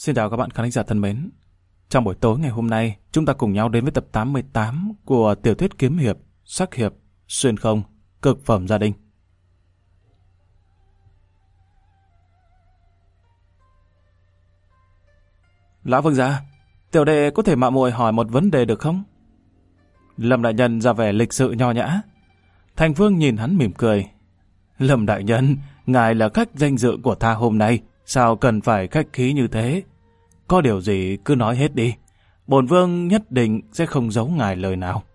Xin chào các bạn khán giả thân mến. Trong buổi tối ngày hôm nay, chúng ta cùng nhau đến với tập 88 của tiểu thuyết kiếm hiệp, sắc hiệp, xuyên không, cực phẩm gia đình. Lão vương gia, tiểu đệ có thể mạo muội hỏi một vấn đề được không? Lâm đại nhân ra vẻ lịch sự nho nhã. Thành Vương nhìn hắn mỉm cười. Lâm đại nhân, ngài là khách danh dự của ta hôm nay, sao cần phải khách khí như thế? Có điều gì cứ nói hết đi, bổn vương nhất định sẽ không giấu ngài lời nào.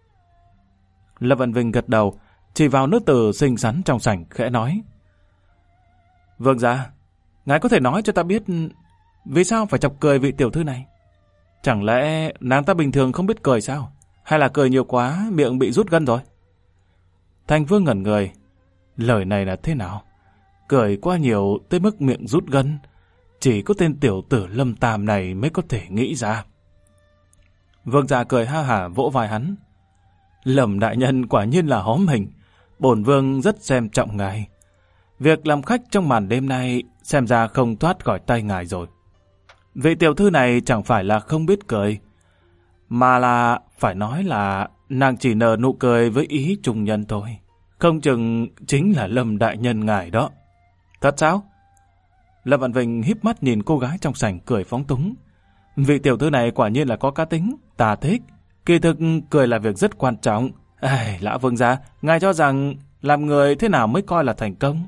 Lâm Vạn Vinh gật đầu, chỉ vào nữ tử xinh xắn trong sảnh khẽ nói. Vương gia, ngài có thể nói cho ta biết vì sao phải chọc cười vị tiểu thư này? Chẳng lẽ nàng ta bình thường không biết cười sao? Hay là cười nhiều quá miệng bị rút gân rồi? Thành Vương ngẩn người. Lời này là thế nào? Cười quá nhiều tới mức miệng rút gân, chỉ có tên tiểu tử Lâm Tam này mới có thể nghĩ ra. Vương gia cười ha hả vỗ vai hắn. Lâm đại nhân quả nhiên là hóm hình, bổn vương rất xem trọng ngài. Việc làm khách trong màn đêm nay xem ra không thoát khỏi tay ngài rồi. Vị tiểu thư này chẳng phải là không biết cười, mà là phải nói là nàng chỉ nở nụ cười với ý trùng nhân thôi. Không chừng chính là Lâm đại nhân ngài đó. Thật sao? Lâm Vạn Vinh híp mắt nhìn cô gái trong sảnh cười phóng túng. Vị tiểu thư này quả nhiên là có cá tính, ta thích. Kỳ thực cười là việc rất quan trọng. Lão vương gia, ngài cho rằng làm người thế nào mới coi là thành công?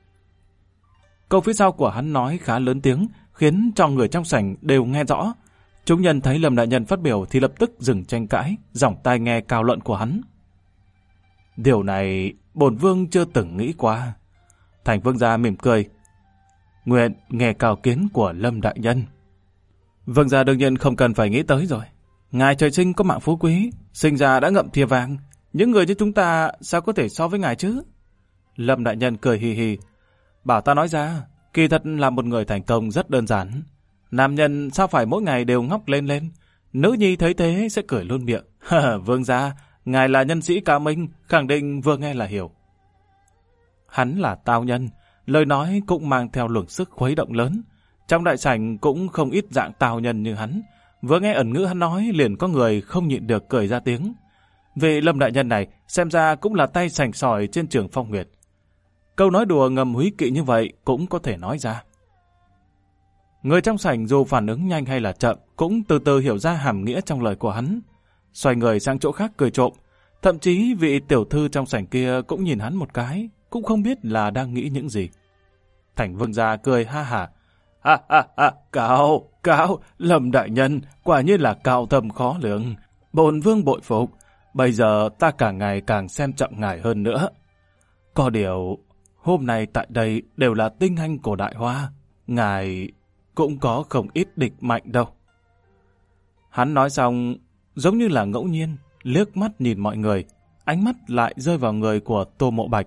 Câu phía sau của hắn nói khá lớn tiếng, khiến cho người trong sảnh đều nghe rõ. Chúng nhân thấy Lâm đại nhân phát biểu thì lập tức dừng tranh cãi, giỏng tai nghe cao luận của hắn. Điều này bổn vương chưa từng nghĩ qua. Thành Vương gia mỉm cười. Nguyện nghe cao kiến của Lâm đại nhân. Vương gia đương nhiên không cần phải nghĩ tới rồi. Ngài trời sinh có mạng phú quý, sinh ra đã ngậm thìa vàng. Những người như chúng ta sao có thể so với ngài chứ? Lâm đại nhân cười hì hì. Bảo ta nói ra, kỳ thật là một người thành công rất đơn giản. Nam nhân sao phải mỗi ngày đều ngóc lên lên? Nữ nhi thấy thế sẽ cười luôn miệng. Vương gia, ngài là nhân sĩ cao minh, khẳng định vừa nghe là hiểu. Hắn là tao nhân, lời nói cũng mang theo luồng sức khuấy động lớn. Trong đại sảnh cũng không ít dạng tao nhân như hắn. Vừa nghe ẩn ngữ hắn nói liền có người không nhịn được cười ra tiếng. Vị Lâm đại nhân này xem ra cũng là tay sành sỏi trên trường Phong Nguyệt. Câu nói đùa ngầm húy kỵ như vậy cũng có thể nói ra. Người trong sảnh dù phản ứng nhanh hay là chậm cũng từ từ hiểu ra hàm nghĩa trong lời của hắn. Xoay người sang chỗ khác cười trộm. Thậm chí vị tiểu thư trong sảnh kia cũng nhìn hắn một cái, cũng không biết là đang nghĩ những gì. Thành Vương gia cười ha hả. Cao, Lâm đại nhân, quả nhiên là cao thâm khó lường. Bổn vương bội phục, bây giờ ta càng ngày càng xem trọng ngài hơn nữa. Có điều, hôm nay tại đây đều là tinh anh của Đại Hoa, ngài cũng có không ít địch mạnh đâu. Hắn nói xong, giống như là ngẫu nhiên, liếc mắt nhìn mọi người, ánh mắt lại rơi vào người của Tô Mộ Bạch.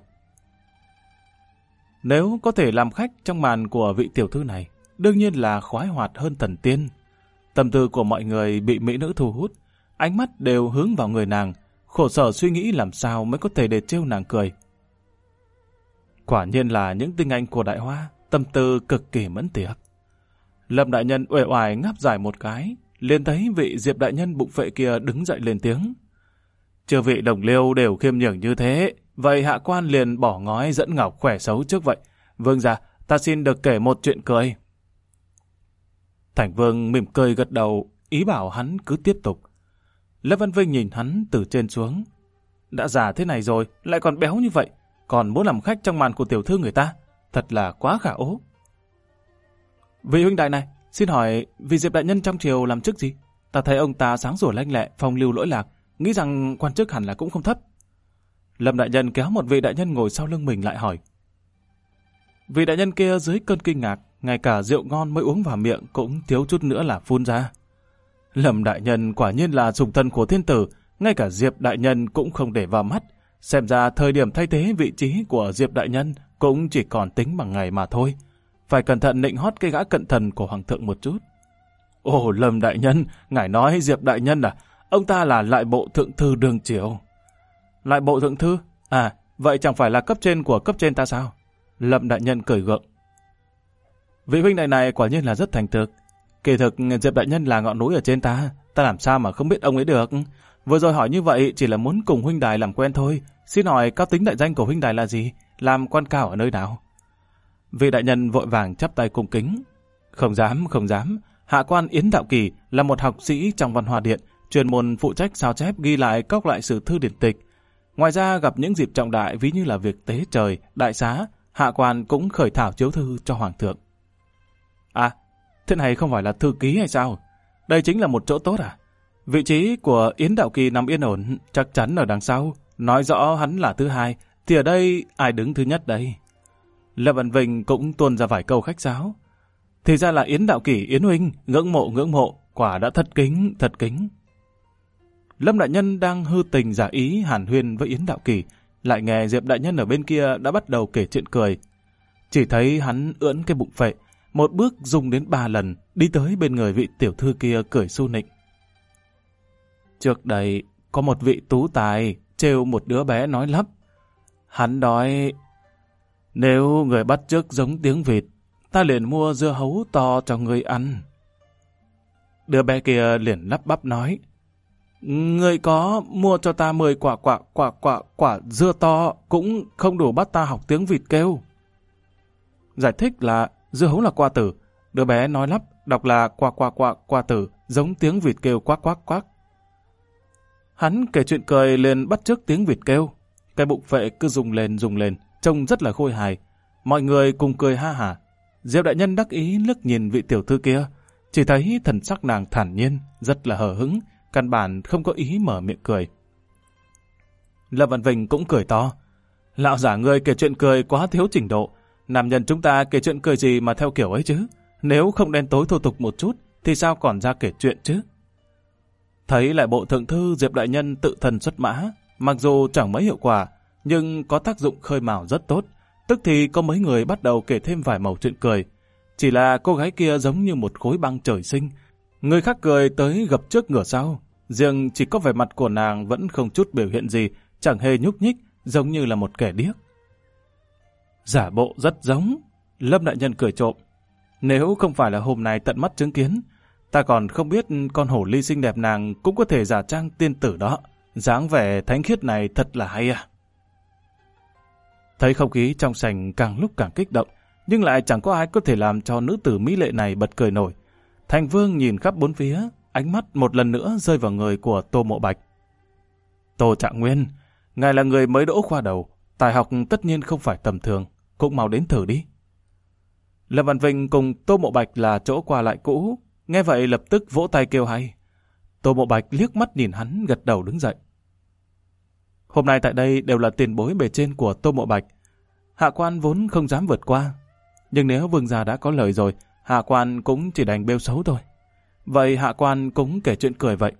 Nếu có thể làm khách trong màn của vị tiểu thư này, đương nhiên là khoái hoạt hơn thần tiên. Tâm tư của mọi người bị mỹ nữ thu hút, ánh mắt đều hướng vào người nàng, khổ sở suy nghĩ làm sao mới có thể để trêu nàng cười. Quả nhiên là những tinh anh của Đại Hoa, tâm tư cực kỳ mẫn tiệp. Lâm đại nhân uể oải ngáp dài một cái, liền thấy vị Diệp đại nhân bụng phệ kia đứng dậy lên tiếng. Chư vị đồng liêu đều khiêm nhường như thế, vậy hạ quan liền bỏ ngói dẫn ngọc khỏe xấu trước vậy. Vương gia, ta xin được kể một chuyện cười. Thành Vương mỉm cười gật đầu, ý bảo hắn cứ tiếp tục. Lâm Văn Vinh nhìn hắn từ trên xuống. Đã già thế này rồi, lại còn béo như vậy, còn muốn làm khách trong màn của tiểu thư người ta, thật là quá khả ố. Vị huynh đại này, xin hỏi vị Diệp đại nhân trong triều làm chức gì? Ta thấy ông ta sáng sủa lanh lẹ, phong lưu lỗi lạc, nghĩ rằng quan chức hẳn là cũng không thấp. Lâm đại nhân kéo một vị đại nhân ngồi sau lưng mình lại hỏi. Vị đại nhân kia dưới cơn kinh ngạc, ngay cả rượu ngon mới uống vào miệng cũng thiếu chút nữa là phun ra. Lâm đại nhân quả nhiên là sủng thân của thiên tử, ngay cả Diệp đại nhân cũng không để vào mắt. Xem ra thời điểm thay thế vị trí của Diệp đại nhân cũng chỉ còn tính bằng ngày mà thôi. Phải cẩn thận nịnh hót cái gã cận thần của hoàng thượng một chút. Ồ, Lâm đại nhân, ngài nói Diệp đại nhân à? Ông ta là lại bộ thượng thư đương triều. Lại bộ thượng thư? À, vậy chẳng phải là cấp trên của cấp trên ta sao? Lâm đại nhân cười gượng. Vị huynh đại này quả nhiên là rất thành thực. Kỳ thực Diệp đại nhân là ngọn núi ở trên ta làm sao mà không biết ông ấy được. Vừa rồi hỏi như vậy chỉ là muốn cùng huynh đài làm quen thôi. Xin hỏi cao tính đại danh của huynh đài là gì? Làm quan cao ở nơi nào? Vị đại nhân vội vàng chắp tay cung kính. Không dám. Hạ quan Yến Đạo Kỳ là một học sĩ trong Văn Hoa Điện, chuyên môn phụ trách sao chép ghi lại các loại sử thư điển tịch. Ngoài ra gặp những dịp trọng đại ví như là việc tế trời, đại xá, hạ quan cũng khởi thảo chiếu thư cho hoàng thượng. À, thế này không phải là thư ký hay sao? Đây chính là một chỗ tốt à? Vị trí của Yến Đạo Kỳ nằm yên ổn, chắc chắn ở đằng sau. Nói rõ hắn là thứ hai, thì ở đây ai đứng thứ nhất đây? Lâm Văn Vinh cũng tuôn ra vài câu khách sáo. Thì ra là Yến Đạo Kỳ, Yến huynh, ngưỡng mộ, quả đã thật kính. Lâm đại nhân đang hư tình giả ý hàn huyên với Yến Đạo Kỳ, lại nghe Diệp đại nhân ở bên kia đã bắt đầu kể chuyện cười. Chỉ thấy hắn ưỡn cái bụng phệ, một bước dùng đến 3 lần, đi tới bên người vị tiểu thư kia cười su nịnh. Trước đây, có một vị tú tài trêu một đứa bé nói lắp. Hắn nói, nếu người bắt chước giống tiếng vịt, ta liền mua dưa hấu to cho người ăn. Đứa bé kia liền lắp bắp nói, người có mua cho ta 10 quả dưa to cũng không đủ bắt ta học tiếng vịt kêu. Giải thích là dưa hấu là qua tử. Đứa bé nói lắp, đọc là qua tử, giống tiếng vịt kêu quắc. Hắn kể chuyện cười liền bắt chước tiếng vịt kêu. Cái bụng phệ cứ rung lên, trông rất là khôi hài. Mọi người cùng cười ha hả. Diệp đại nhân đắc ý liếc nhìn vị tiểu thư kia, chỉ thấy thần sắc nàng thản nhiên, rất là hờ hững, căn bản không có ý mở miệng cười. Lâm Văn Vinh cũng cười to. Lão giả ngươi kể chuyện cười quá thiếu trình độ. Nam nhân chúng ta kể chuyện cười gì mà theo kiểu ấy chứ? Nếu không đen tối thô tục một chút, thì sao còn ra kể chuyện chứ? Thấy lại bộ thượng thư Diệp đại nhân tự thân xuất mã, mặc dù chẳng mấy hiệu quả, nhưng có tác dụng khơi mào rất tốt. Tức thì có mấy người bắt đầu kể thêm vài mẩu chuyện cười. Chỉ là cô gái kia giống như một khối băng trời sinh. Người khác cười tới gập trước ngửa sau. Riêng chỉ có vẻ mặt của nàng vẫn không chút biểu hiện gì, chẳng hề nhúc nhích, giống như là một kẻ điếc. Giả bộ rất giống. Lâm đại nhân cười trộm. Nếu không phải là hôm nay tận mắt chứng kiến, ta còn không biết con hổ ly xinh đẹp nàng cũng có thể giả trang tiên tử đó. Dáng vẻ thánh khiết này thật là hay à. Thấy không khí trong sảnh càng lúc càng kích động, nhưng lại chẳng có ai có thể làm cho nữ tử mỹ lệ này bật cười nổi. Thành Vương nhìn khắp bốn phía, ánh mắt một lần nữa rơi vào người của Tô Mộ Bạch. Tô Trạng Nguyên, ngài là người mới đỗ khoa đầu, tài học tất nhiên không phải tầm thường, cũng mau đến thử đi. Lâm Văn Vinh cùng Tô Mộ Bạch là chỗ qua lại cũ, nghe vậy lập tức vỗ tay kêu hay. Tô Mộ Bạch liếc mắt nhìn hắn, gật đầu đứng dậy. Hôm nay tại đây đều là tiền bối bề trên của Tô Mộ Bạch. Hạ quan vốn không dám vượt qua, nhưng nếu vương gia đã có lời rồi, hạ quan cũng chỉ đành bêu xấu thôi. Vậy hạ quan cũng kể chuyện cười vậy.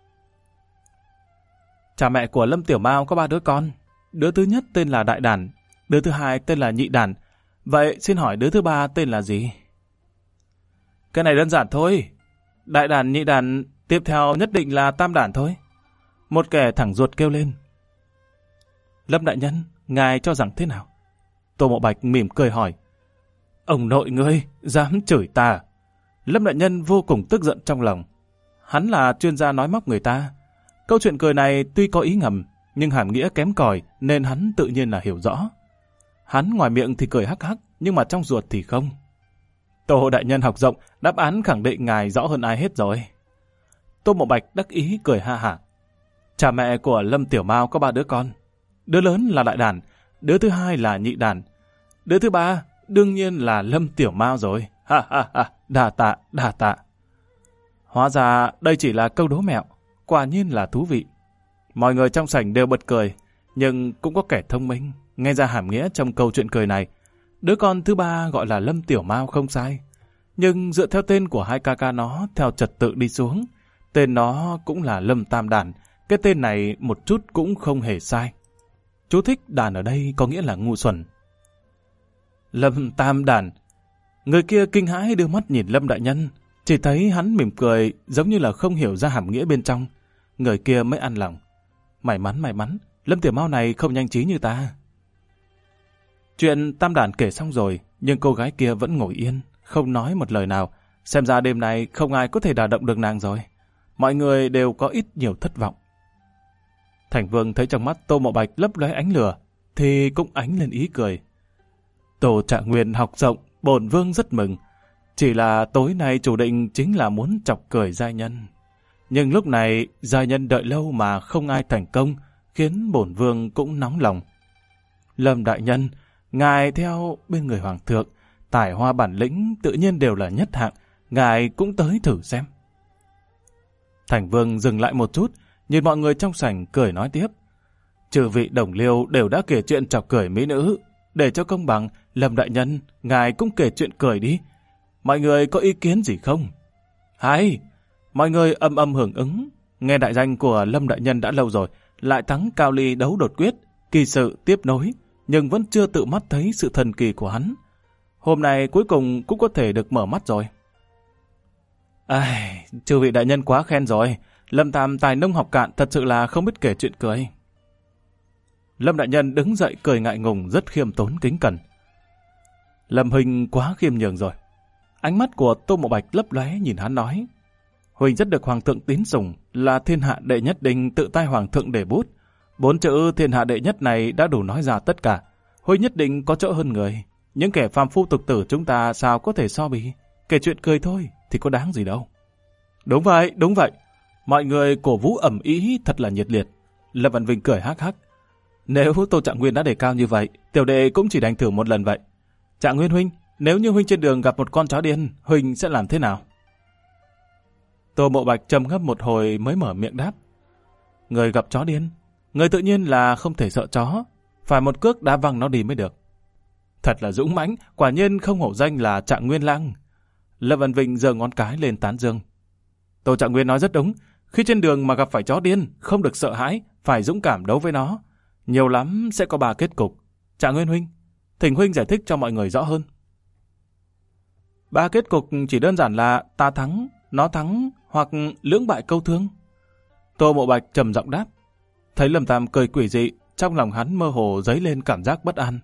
Cha mẹ của Lâm Tiểu Mao có 3 đứa con. Đứa thứ nhất tên là Đại Đản, đứa thứ hai tên là Nhị Đản. Vậy xin hỏi đứa thứ ba tên là gì? Cái này đơn giản thôi. Đại Đản, Nhị Đản, tiếp theo nhất định là Tam Đản thôi. Một kẻ thẳng ruột kêu lên. Lâm đại nhân, ngài cho rằng thế nào? Tô Mộ Bạch mỉm cười hỏi. Ông nội ngươi, dám chửi ta? Lâm đại nhân vô cùng tức giận trong lòng. Hắn là chuyên gia nói móc người ta. Câu chuyện cười này tuy có ý ngầm, nhưng hàm nghĩa kém cỏi nên hắn tự nhiên là hiểu rõ. Hắn ngoài miệng thì cười hắc hắc, nhưng mà trong ruột thì không. Tô đại nhân học rộng, đáp án khẳng định ngài rõ hơn ai hết rồi. Tô Mộ Bạch đắc ý cười ha hả. Cha mẹ của Lâm Tiểu Mao có 3 đứa con. Đứa lớn là Đại Đản, đứa thứ hai là Nhị Đản, đứa thứ ba đương nhiên là Lâm Tiểu Mao rồi. Ha ha ha, đà tạ. Hóa ra đây chỉ là câu đố mẹo, quả nhiên là thú vị. Mọi người trong sảnh đều bật cười, nhưng cũng có kẻ thông minh nghe ra hàm nghĩa trong câu chuyện cười này. Đứa con thứ ba gọi là Lâm Tiểu Mao không sai, nhưng dựa theo tên của hai ca ca nó theo trật tự đi xuống, tên nó cũng là Lâm Tam Đản. Cái tên này một chút cũng không hề sai. Chú thích đàn ở đây có nghĩa là ngu xuẩn. Lâm Tam Đản. Người kia kinh hãi đưa mắt nhìn Lâm đại nhân, chỉ thấy hắn mỉm cười giống như là không hiểu ra hàm nghĩa bên trong. Người kia mới an lòng. May mắn, Lâm Tiểu Mao này không nhanh trí như ta. Chuyện Tam Đản kể xong rồi, nhưng cô gái kia vẫn ngồi yên, không nói một lời nào. xem ra đêm nay không ai có thể đả động được nàng rồi. Mọi người đều có ít nhiều thất vọng. Thành Vương thấy trong mắt Tô Mộ Bạch lấp lóe ánh lửa, thì cũng ánh lên ý cười. Tô Trạng Nguyên học rộng, bổn vương rất mừng. Chỉ là tối nay chủ định chính là muốn chọc cười giai nhân. Nhưng lúc này giai nhân đợi lâu mà không ai thành công, khiến bổn vương cũng nóng lòng. Lâm đại nhân, ngài theo bên người hoàng thượng, tài hoa bản lĩnh tự nhiên đều là nhất hạng, ngài cũng tới thử xem. Thành Vương dừng lại một chút, nhìn mọi người trong sảnh cười nói tiếp. Chư vị đồng liêu đều đã kể chuyện chọc cười mỹ nữ, để cho công bằng, Lâm đại nhân, ngài cũng kể chuyện cười đi. Mọi người có ý kiến gì không? Hay! Mọi người âm âm hưởng ứng, nghe đại danh của Lâm đại nhân đã lâu rồi, lại thắng Cao Ly đấu đột quyết, kỳ sự tiếp nối, nhưng vẫn chưa tự mắt thấy sự thần kỳ của hắn. Hôm nay cuối cùng cũng có thể được mở mắt rồi. Ai, chư vị đại nhân quá khen rồi, Lâm Tam tài nông học cạn, thật sự là không biết kể chuyện cười. Lâm đại nhân đứng dậy cười ngại ngùng, rất khiêm tốn kính cẩn. Lâm huynh quá khiêm nhường rồi. Ánh mắt của Tô Mộ Bạch lấp lóe nhìn hắn nói. Huynh rất được hoàng thượng tín sủng, là thiên hạ đệ nhất đinh tự tay hoàng thượng để bút. 4 chữ thiên hạ đệ nhất này đã đủ nói ra tất cả. Huynh nhất định có chỗ hơn người. Những kẻ phàm phu tục tử chúng ta sao có thể so bì. Kể chuyện cười thôi thì có đáng gì đâu. Đúng vậy, đúng vậy. Mọi người cổ vũ ầm ĩ thật là nhiệt liệt. Lâm Văn Vinh cười hắc hắc. Nếu Tô Trạng Nguyên đã đề cao như vậy, tiểu đệ cũng chỉ đành thử một lần vậy. Trạng Nguyên huynh, nếu như huynh trên đường gặp một con chó điên, huynh sẽ làm thế nào? Tô Mộ Bạch trầm ngâm một hồi mới mở miệng đáp. Người gặp chó điên, người tự nhiên là không thể sợ chó, phải một cước đá văng nó đi mới được. Thật là dũng mãnh, quả nhiên không hổ danh là Trạng Nguyên Lang. Lâm Văn Vinh giơ ngón cái lên tán dương. Tô Trạng Nguyên nói rất đúng, khi trên đường mà gặp phải chó điên, không được sợ hãi, phải dũng cảm đấu với nó. Nhiều lắm sẽ có 3 kết cục. Trạng Nguyên huynh, thỉnh huynh giải thích cho mọi người rõ hơn. 3 kết cục chỉ đơn giản là ta thắng, nó thắng hoặc lưỡng bại câu thương. Tô Mộ Bạch trầm giọng đáp. Thấy Lâm Tam cười quỷ dị, trong lòng hắn mơ hồ dấy lên cảm giác bất an.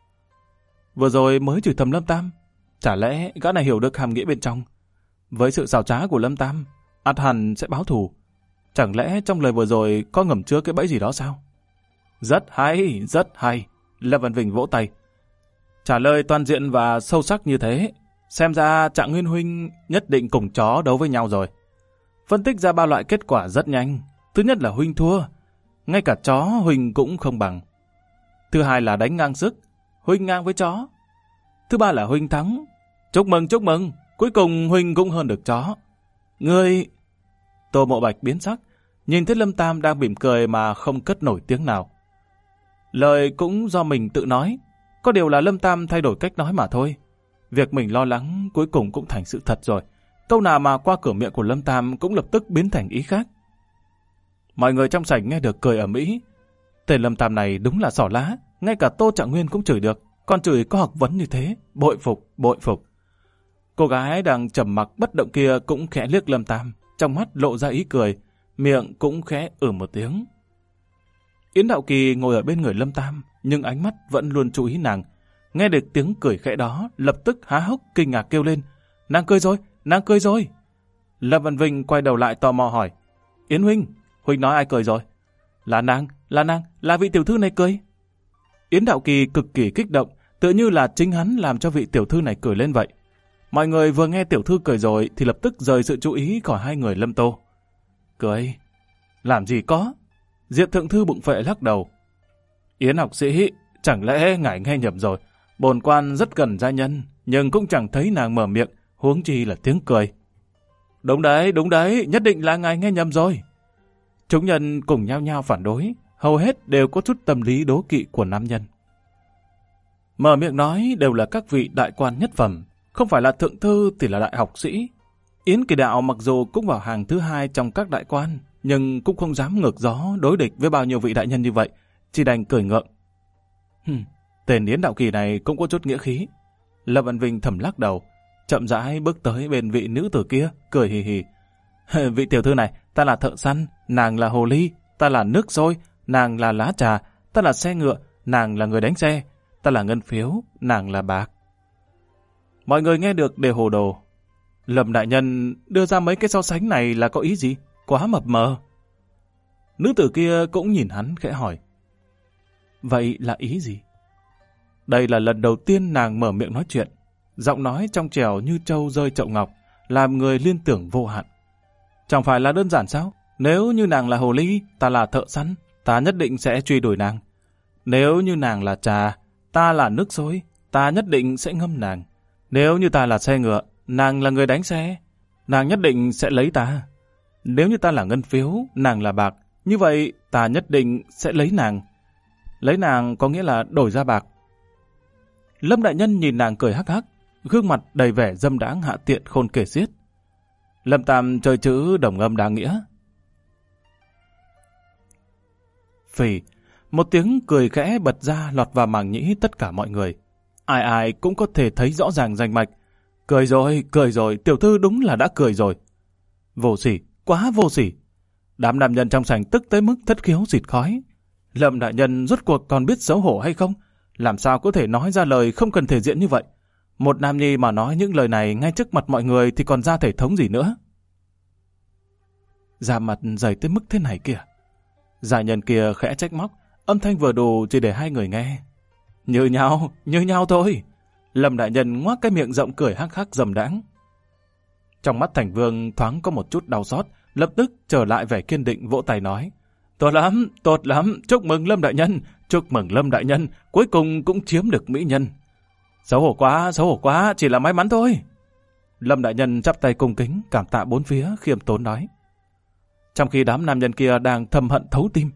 Vừa rồi mới chửi thầm Lâm Tam, chả lẽ gã này hiểu được hàm nghĩa bên trong? Với sự xảo trá của Lâm Tam, ắt hẳn sẽ báo thù. Chẳng lẽ trong lời vừa rồi có ngầm chứa cái bẫy gì đó sao? Rất hay, rất hay. Lâm Văn Vinh vỗ tay. Trả lời toàn diện và sâu sắc như thế, xem ra Trạng Nguyên huynh nhất định cùng chó đấu với nhau rồi. Phân tích ra 3 loại kết quả rất nhanh. Thứ nhất là huynh thua, ngay cả chó huynh cũng không bằng. Thứ hai là đánh ngang sức, huynh ngang với chó. Thứ ba là huynh thắng. Chúc mừng, cuối cùng huynh cũng hơn được chó. Ngươi... Tô Mộ Bạch biến sắc, nhìn thấy Lâm Tam đang mỉm cười mà không cất nổi tiếng nào. Lời cũng do mình tự nói, có điều là Lâm Tam thay đổi cách nói mà thôi. Việc mình lo lắng cuối cùng cũng thành sự thật rồi. Câu nào mà qua cửa miệng của Lâm Tam cũng lập tức biến thành ý khác. Mọi người trong sảnh nghe được cười ầm ĩ. Tên Lâm Tam này đúng là xỏ lá, ngay cả Tô Trạng Nguyên cũng chửi được, còn chửi có học vấn như thế, bội phục, bội phục. Cô gái đang trầm mặc bất động kia cũng khẽ liếc Lâm Tam, trong mắt lộ ra ý cười, miệng cũng khẽ một tiếng. Yến Đạo Kỳ ngồi ở bên người Lâm Tam, nhưng ánh mắt vẫn luôn chú ý nàng. Nghe được tiếng cười khẽ đó, lập tức há hốc kinh ngạc kêu lên. Nàng cười rồi. Lâm Văn Vinh quay đầu lại tò mò hỏi. Yến huynh, huynh nói ai cười rồi? Là nàng, là vị tiểu thư này cười. Yến Đạo Kỳ cực kỳ kích động, tựa như là chính hắn làm cho vị tiểu thư này cười lên vậy. Mọi người vừa nghe tiểu thư cười rồi thì lập tức rời sự chú ý khỏi hai người Lâm Tô. Cười? Làm gì có? Diệp thượng thư bụng phệ lắc đầu. Yến học sĩ, chẳng lẽ ngài nghe nhầm rồi? Bổn quan rất gần gia nhân, nhưng cũng chẳng thấy nàng mở miệng, huống chi là tiếng cười. Đúng đấy, nhất định là ngài nghe nhầm rồi. Chúng nhân cùng nhao nhao phản đối, hầu hết đều có chút tâm lý đố kỵ của nam nhân. Mở miệng nói đều là các vị đại quan nhất phẩm, không phải là thượng thư thì là đại học sĩ. Yến Kỳ Đạo mặc dù cũng vào hàng thứ 2 trong các đại quan, nhưng cũng không dám ngược gió đối địch với bao nhiêu vị đại nhân như vậy, chỉ đành cười ngượng. Tên Yến Đạo Kỳ này cũng có chút nghĩa khí. Lâm Văn Vinh thầm lắc đầu, chậm rãi bước tới bên vị nữ tử kia, cười hì hì. Vị tiểu thư này, ta là thợ săn, nàng là hồ ly, ta là nước sôi, nàng là lá trà, ta là xe ngựa, nàng là người đánh xe, ta là ngân phiếu, nàng là bạc. Mọi người nghe được đều hồ đồ. Lâm đại nhân đưa ra mấy cái so sánh này là có ý gì? Quá mập mờ. Nữ tử kia cũng nhìn hắn khẽ hỏi. Vậy là ý gì? Đây là lần đầu tiên nàng mở miệng nói chuyện. Giọng nói trong trẻo như trâu rơi chậu ngọc, làm người liên tưởng vô hạn. Chẳng phải là đơn giản sao? Nếu như nàng là hồ ly, ta là thợ săn, ta nhất định sẽ truy đuổi nàng. Nếu như nàng là trà, ta là nước sôi, ta nhất định sẽ ngâm nàng. Nếu như ta là xe ngựa, nàng là người đánh xe, nàng nhất định sẽ lấy ta. Nếu như ta là ngân phiếu, nàng là bạc, như vậy ta nhất định sẽ lấy nàng. Lấy nàng có nghĩa là đổi ra bạc. Lâm đại nhân nhìn nàng cười hắc hắc, gương mặt đầy vẻ dâm đãng hạ tiện khôn kể xiết. Lâm Tam chơi chữ đồng âm đáng nghĩa. Phì, một tiếng cười khẽ bật ra lọt vào màng nhĩ tất cả mọi người. Ai ai cũng có thể thấy rõ ràng rành mạch. Cười rồi, tiểu thư đúng là đã cười rồi. Vô sỉ, quá vô sỉ. Đám nam nhân trong sảnh tức tới mức thất khiếu xịt khói. Lâm đại nhân rốt cuộc còn biết xấu hổ hay không? Làm sao có thể nói ra lời không cần thể diện như vậy? Một nam nhi mà nói những lời này ngay trước mặt mọi người thì còn ra thể thống gì nữa? Da mặt dày tới mức thế này kìa. Gia nhân kia khẽ trách móc, âm thanh vừa đủ chỉ để hai người nghe. Như nhau thôi. Lâm đại nhân ngoác cái miệng rộng cười hắc hắc dầm đãng. Trong mắt Thành Vương thoáng có một chút đau xót, lập tức trở lại vẻ kiên định vỗ tay nói. Tốt lắm, chúc mừng Lâm đại nhân, cuối cùng cũng chiếm được mỹ nhân. Xấu hổ quá, chỉ là may mắn thôi. Lâm đại nhân chắp tay cung kính, cảm tạ bốn phía, khiêm tốn nói. Trong khi đám nam nhân kia đang thầm hận thấu tim.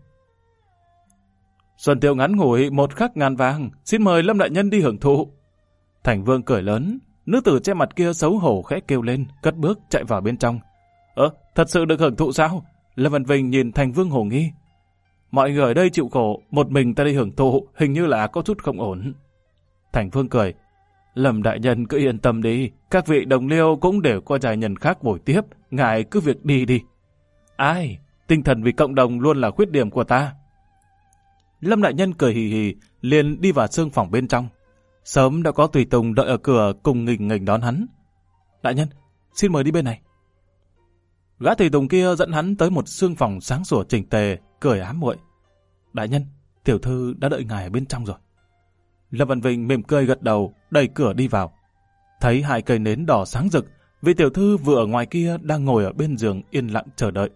Xuân tiêu ngắn ngủi, một khắc ngàn vàng, xin mời Lâm đại nhân đi hưởng thụ. Thành Vương cười lớn, nữ tử che mặt kia xấu hổ khẽ kêu lên, cất bước chạy vào bên trong. Thật sự được hưởng thụ sao? Lâm Văn Vinh nhìn Thành Vương hồ nghi. Mọi người ở đây chịu khổ, một mình ta đi hưởng thụ, hình như là có chút không ổn. Thành Vương cười. Lâm đại nhân cứ yên tâm đi, các vị đồng liêu cũng đều có giai nhân khác bồi tiếp, ngài cứ việc đi đi. Ai? Tinh thần vì cộng đồng luôn là khuyết điểm của ta. Lâm đại nhân cười hì hì, liền đi vào xương phòng bên trong. Sớm đã có tùy tùng đợi ở cửa cùng nghênh đón hắn. Đại nhân, xin mời đi bên này. Gã tùy tùng kia dẫn hắn tới một xương phòng sáng sủa chỉnh tề, cười ám muội. Đại nhân, tiểu thư đã đợi ngài ở bên trong rồi. Lâm Văn Vinh mỉm cười gật đầu, đẩy cửa đi vào. Thấy hai cây nến đỏ sáng rực, vị tiểu thư vừa ở ngoài kia đang ngồi ở bên giường yên lặng chờ đợi.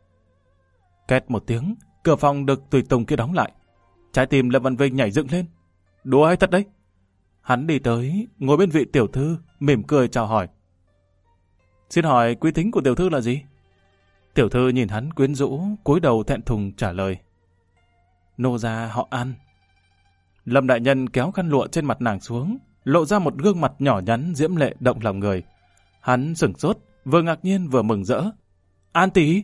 Két một tiếng, cửa phòng được tùy tùng kia đóng lại. Trái tim Lâm Văn Vinh nhảy dựng lên. Đùa hay thật đấy? Hắn đi tới, ngồi bên vị tiểu thư, mỉm cười chào hỏi. Xin hỏi quý tính của tiểu thư là gì? Tiểu thư nhìn hắn quyến rũ, cúi đầu thẹn thùng trả lời. Nô gia họ An. Lâm đại nhân kéo khăn lụa trên mặt nàng xuống, lộ ra một gương mặt nhỏ nhắn diễm lệ động lòng người. Hắn sửng sốt, vừa ngạc nhiên vừa mừng rỡ. An tỷ!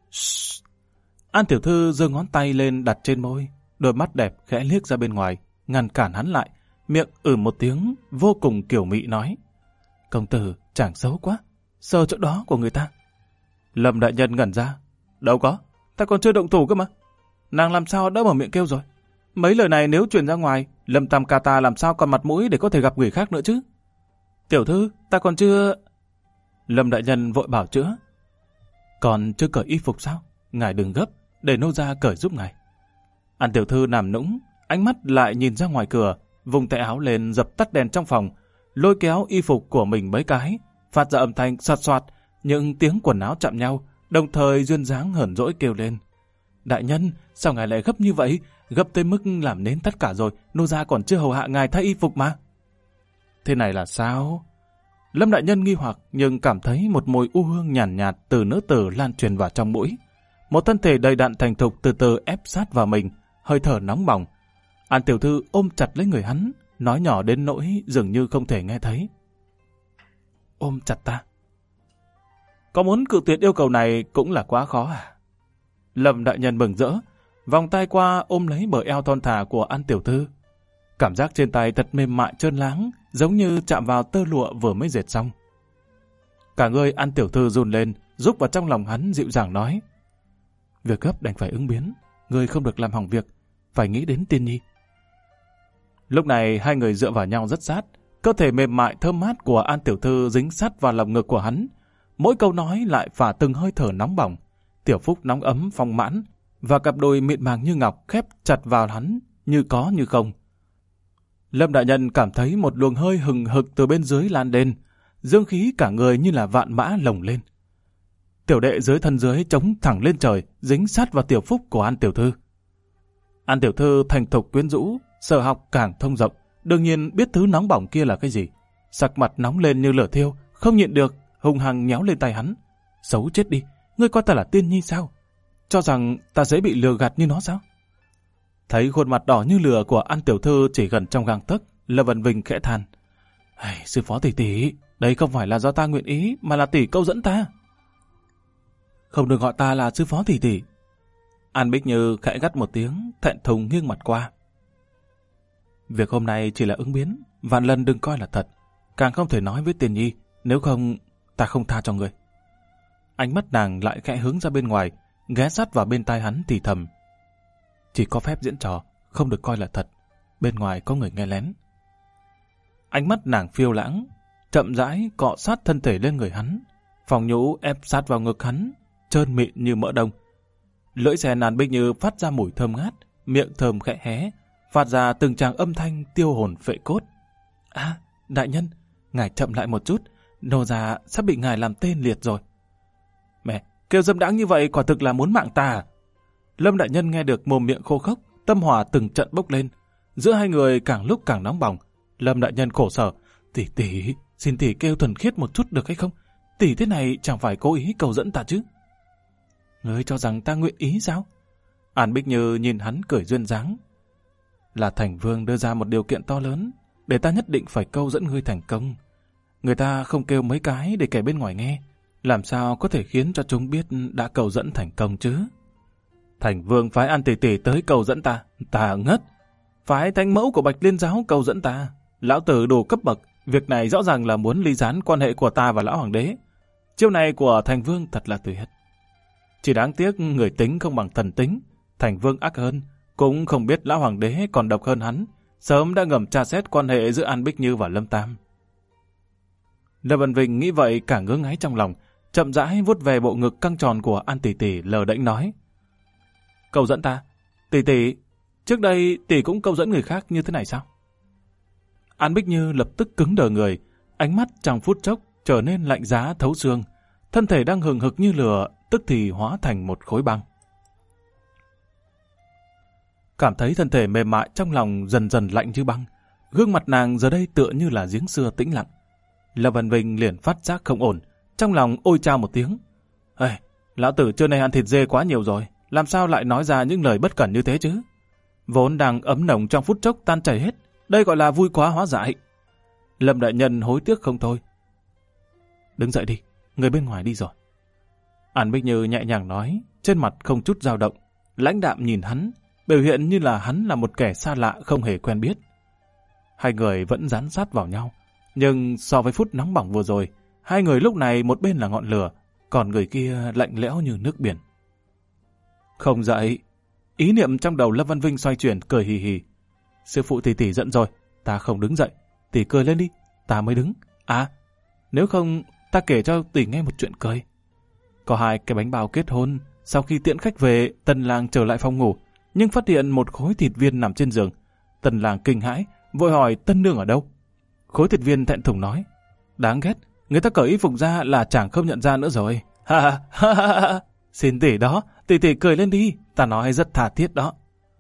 An tiểu thư giơ ngón tay lên đặt trên môi, đôi mắt đẹp khẽ liếc ra bên ngoài, ngăn cản hắn lại, miệng một tiếng, vô cùng kiều mị nói. Công tử, chàng xấu quá, sờ chỗ đó của người ta. Lâm đại nhân ngẩn ra. Đâu có, ta còn chưa động thủ cơ mà. Nàng làm sao đã mở miệng kêu rồi. Mấy lời này nếu truyền ra ngoài, Lâm Tam ca ta làm sao còn mặt mũi để có thể gặp người khác nữa chứ. Tiểu thư, ta còn chưa... Lâm đại nhân vội bảo chữa. Còn chưa cởi y phục sao? Ngài đừng gấp, để nô gia cởi giúp ngài. An tiểu thư nằm nũng, ánh mắt lại nhìn ra ngoài cửa, vùng tay áo lên dập tắt đèn trong phòng, lôi kéo y phục của mình mấy cái, phát ra âm thanh xoạt xoạt, những tiếng quần áo chạm nhau, đồng thời duyên dáng hờn dỗi kêu lên. Đại nhân, sao ngài lại gấp như vậy? Gấp tới mức làm nến tất cả rồi, nô gia còn chưa hầu hạ ngài thay y phục mà. Thế này là sao? Lâm đại nhân nghi hoặc nhưng cảm thấy một mùi u hương nhàn nhạt từ nữ tử lan truyền vào trong mũi. Một thân thể đầy đặn thành thục từ từ ép sát vào mình, hơi thở nóng bỏng. An tiểu thư ôm chặt lấy người hắn, nói nhỏ đến nỗi dường như không thể nghe thấy. Ôm chặt ta. Có muốn cự tuyệt yêu cầu này cũng là quá khó à? Lâm đại nhân mừng rỡ, vòng tay qua ôm lấy bờ eo thon thả của An tiểu thư. Cảm giác trên tay thật mềm mại trơn láng, giống như chạm vào tơ lụa vừa mới dệt xong. Cả người An tiểu thư run lên, rúc vào trong lòng hắn dịu dàng nói. Việc gấp đành phải ứng biến, người không được làm hỏng việc, phải nghĩ đến Tiên Nhi. Lúc này hai người dựa vào nhau rất sát, cơ thể mềm mại thơm mát của An tiểu thư dính sát vào lòng ngực của hắn, mỗi câu nói lại phả từng hơi thở nóng bỏng. Tiểu Phúc nóng ấm phong mãn, và cặp đôi mịn màng như ngọc khép chặt vào hắn, như có như không. Lâm đại nhân cảm thấy một luồng hơi hừng hực từ bên dưới lan lên, dương khí cả người như là vạn mã lồng lên. Tiểu đệ dưới thân dưới chống thẳng lên trời, dính sát vào Tiểu Phúc của An tiểu thư. An tiểu thư thành thục quyến rũ, sở học càng thông rộng, đương nhiên biết thứ nóng bỏng kia là cái gì. Sắc mặt nóng lên như lửa thiêu, không nhịn được, hung hăng nhéo lên tay hắn. Xấu chết đi, ngươi coi ta là tiên nhi sao? Cho rằng ta dễ bị lừa gạt như nó sao? Thấy khuôn mặt đỏ như lửa của An tiểu thư chỉ gần trong gang tấc, Lâm Vân Vinh khẽ than: sư phó tỷ tỷ, đây không phải là do ta nguyện ý, mà là tỷ câu dẫn ta. Không được gọi ta là sư phó tỷ tỷ. An Bích Như khẽ gắt một tiếng, thẹn thùng nghiêng mặt qua. Việc hôm nay chỉ là ứng biến, vạn lần đừng coi là thật, càng không thể nói với Tiền Nhi, nếu không ta không tha cho người. Ánh mắt nàng lại khẽ hướng ra bên ngoài, ghé sát vào bên tai hắn thì thầm: chỉ có phép diễn trò, không được coi là thật, bên ngoài có người nghe lén. Ánh mắt nàng phiêu lãng, chậm rãi cọ sát thân thể lên người hắn, phòng nhũ ép sát vào ngực hắn, trơn mịn như mỡ đông. Lưỡi xe An Bích Như phát ra mùi thơm ngát, miệng thơm khẽ hé, phát ra từng tràng âm thanh tiêu hồn phệ cốt. Đại nhân, ngài chậm lại một chút, nô già sắp bị ngài làm tên liệt rồi. Mẹ, kêu dâm đãng như vậy quả thực là muốn mạng ta à? Lâm đại nhân nghe được mồm miệng khô khốc, tâm hỏa từng trận bốc lên. Giữa hai người càng lúc càng nóng bỏng. Lâm đại nhân khổ sở: tỷ, xin tỷ kêu thuần khiết một chút được hay không? Tỷ thế này chẳng phải cố ý cầu dẫn ta chứ? Ngươi cho rằng ta nguyện ý sao? An Bích Như nhìn hắn cười duyên dáng. Là Thành Vương đưa ra một điều kiện to lớn, để ta nhất định phải câu dẫn ngươi thành công. Người ta không kêu mấy cái để kẻ bên ngoài nghe, làm sao có thể khiến cho chúng biết đã cầu dẫn thành công chứ? Thành Vương phái An tỷ tỷ tới cầu dẫn ta ngất. Phái thánh mẫu của Bạch Liên giáo cầu dẫn ta, lão tử đủ cấp bậc, việc này rõ ràng là muốn ly gián quan hệ của ta và lão hoàng đế. Chiêu này của Thành Vương thật là tuyệt. Chỉ đáng tiếc người tính không bằng thần tính, Thành Vương ác hơn, cũng không biết lão hoàng đế còn độc hơn hắn, sớm đã ngầm tra xét quan hệ giữa An Bích Như và Lâm Tam. Lâm Vân Vinh nghĩ vậy càng ngứa ngáy trong lòng, chậm rãi vuốt về bộ ngực căng tròn của An tỷ tỷ, lờ đễnh nói: cầu dẫn ta? Tỷ, trước đây tỷ cũng câu dẫn người khác như thế này sao? An Bích Như lập tức cứng đờ người, ánh mắt trong phút chốc trở nên lạnh giá thấu xương, thân thể đang hừng hực như lửa tức thì hóa thành một khối băng. Cảm thấy thân thể mềm mại trong lòng dần dần lạnh như băng, gương mặt nàng giờ đây tựa như là giếng xưa tĩnh lặng. Lâm Vân Vinh liền phát giác không ổn, trong lòng ôi chao một tiếng: lão tử trưa nay ăn thịt dê quá nhiều rồi, làm sao lại nói ra những lời bất cẩn như thế chứ? Vốn đang ấm nồng trong phút chốc tan chảy hết, đây gọi là vui quá hóa dại. Lâm đại nhân hối tiếc không thôi. Đứng dậy đi, người bên ngoài đi rồi. An Bích Như nhẹ nhàng nói, trên mặt không chút dao động, lãnh đạm nhìn hắn, biểu hiện như là hắn là một kẻ xa lạ không hề quen biết. Hai người vẫn dán sát vào nhau, nhưng so với phút nóng bỏng vừa rồi, hai người lúc này một bên là ngọn lửa, còn người kia lạnh lẽo như nước biển. Không dậy. Ý niệm trong đầu Lâm Văn Vinh xoay chuyển, cười hì hì. Sư phụ tỷ giận rồi, ta không đứng dậy. Tỷ cười lên đi, ta mới đứng. Nếu không, ta kể cho tỷ nghe một chuyện cười. Có hai cái bánh bao kết hôn, sau khi tiễn khách về, tân lang trở lại phòng ngủ, nhưng phát hiện một khối thịt viên nằm trên giường. Tân lang kinh hãi, vội hỏi tân nương ở đâu. Khối thịt viên thẹn thùng nói: đáng ghét, người ta cởi y phục ra là chàng không nhận ra nữa rồi. Ha. Xin tỷ đó, tỷ cười lên đi, ta nói rất tha thiết đó.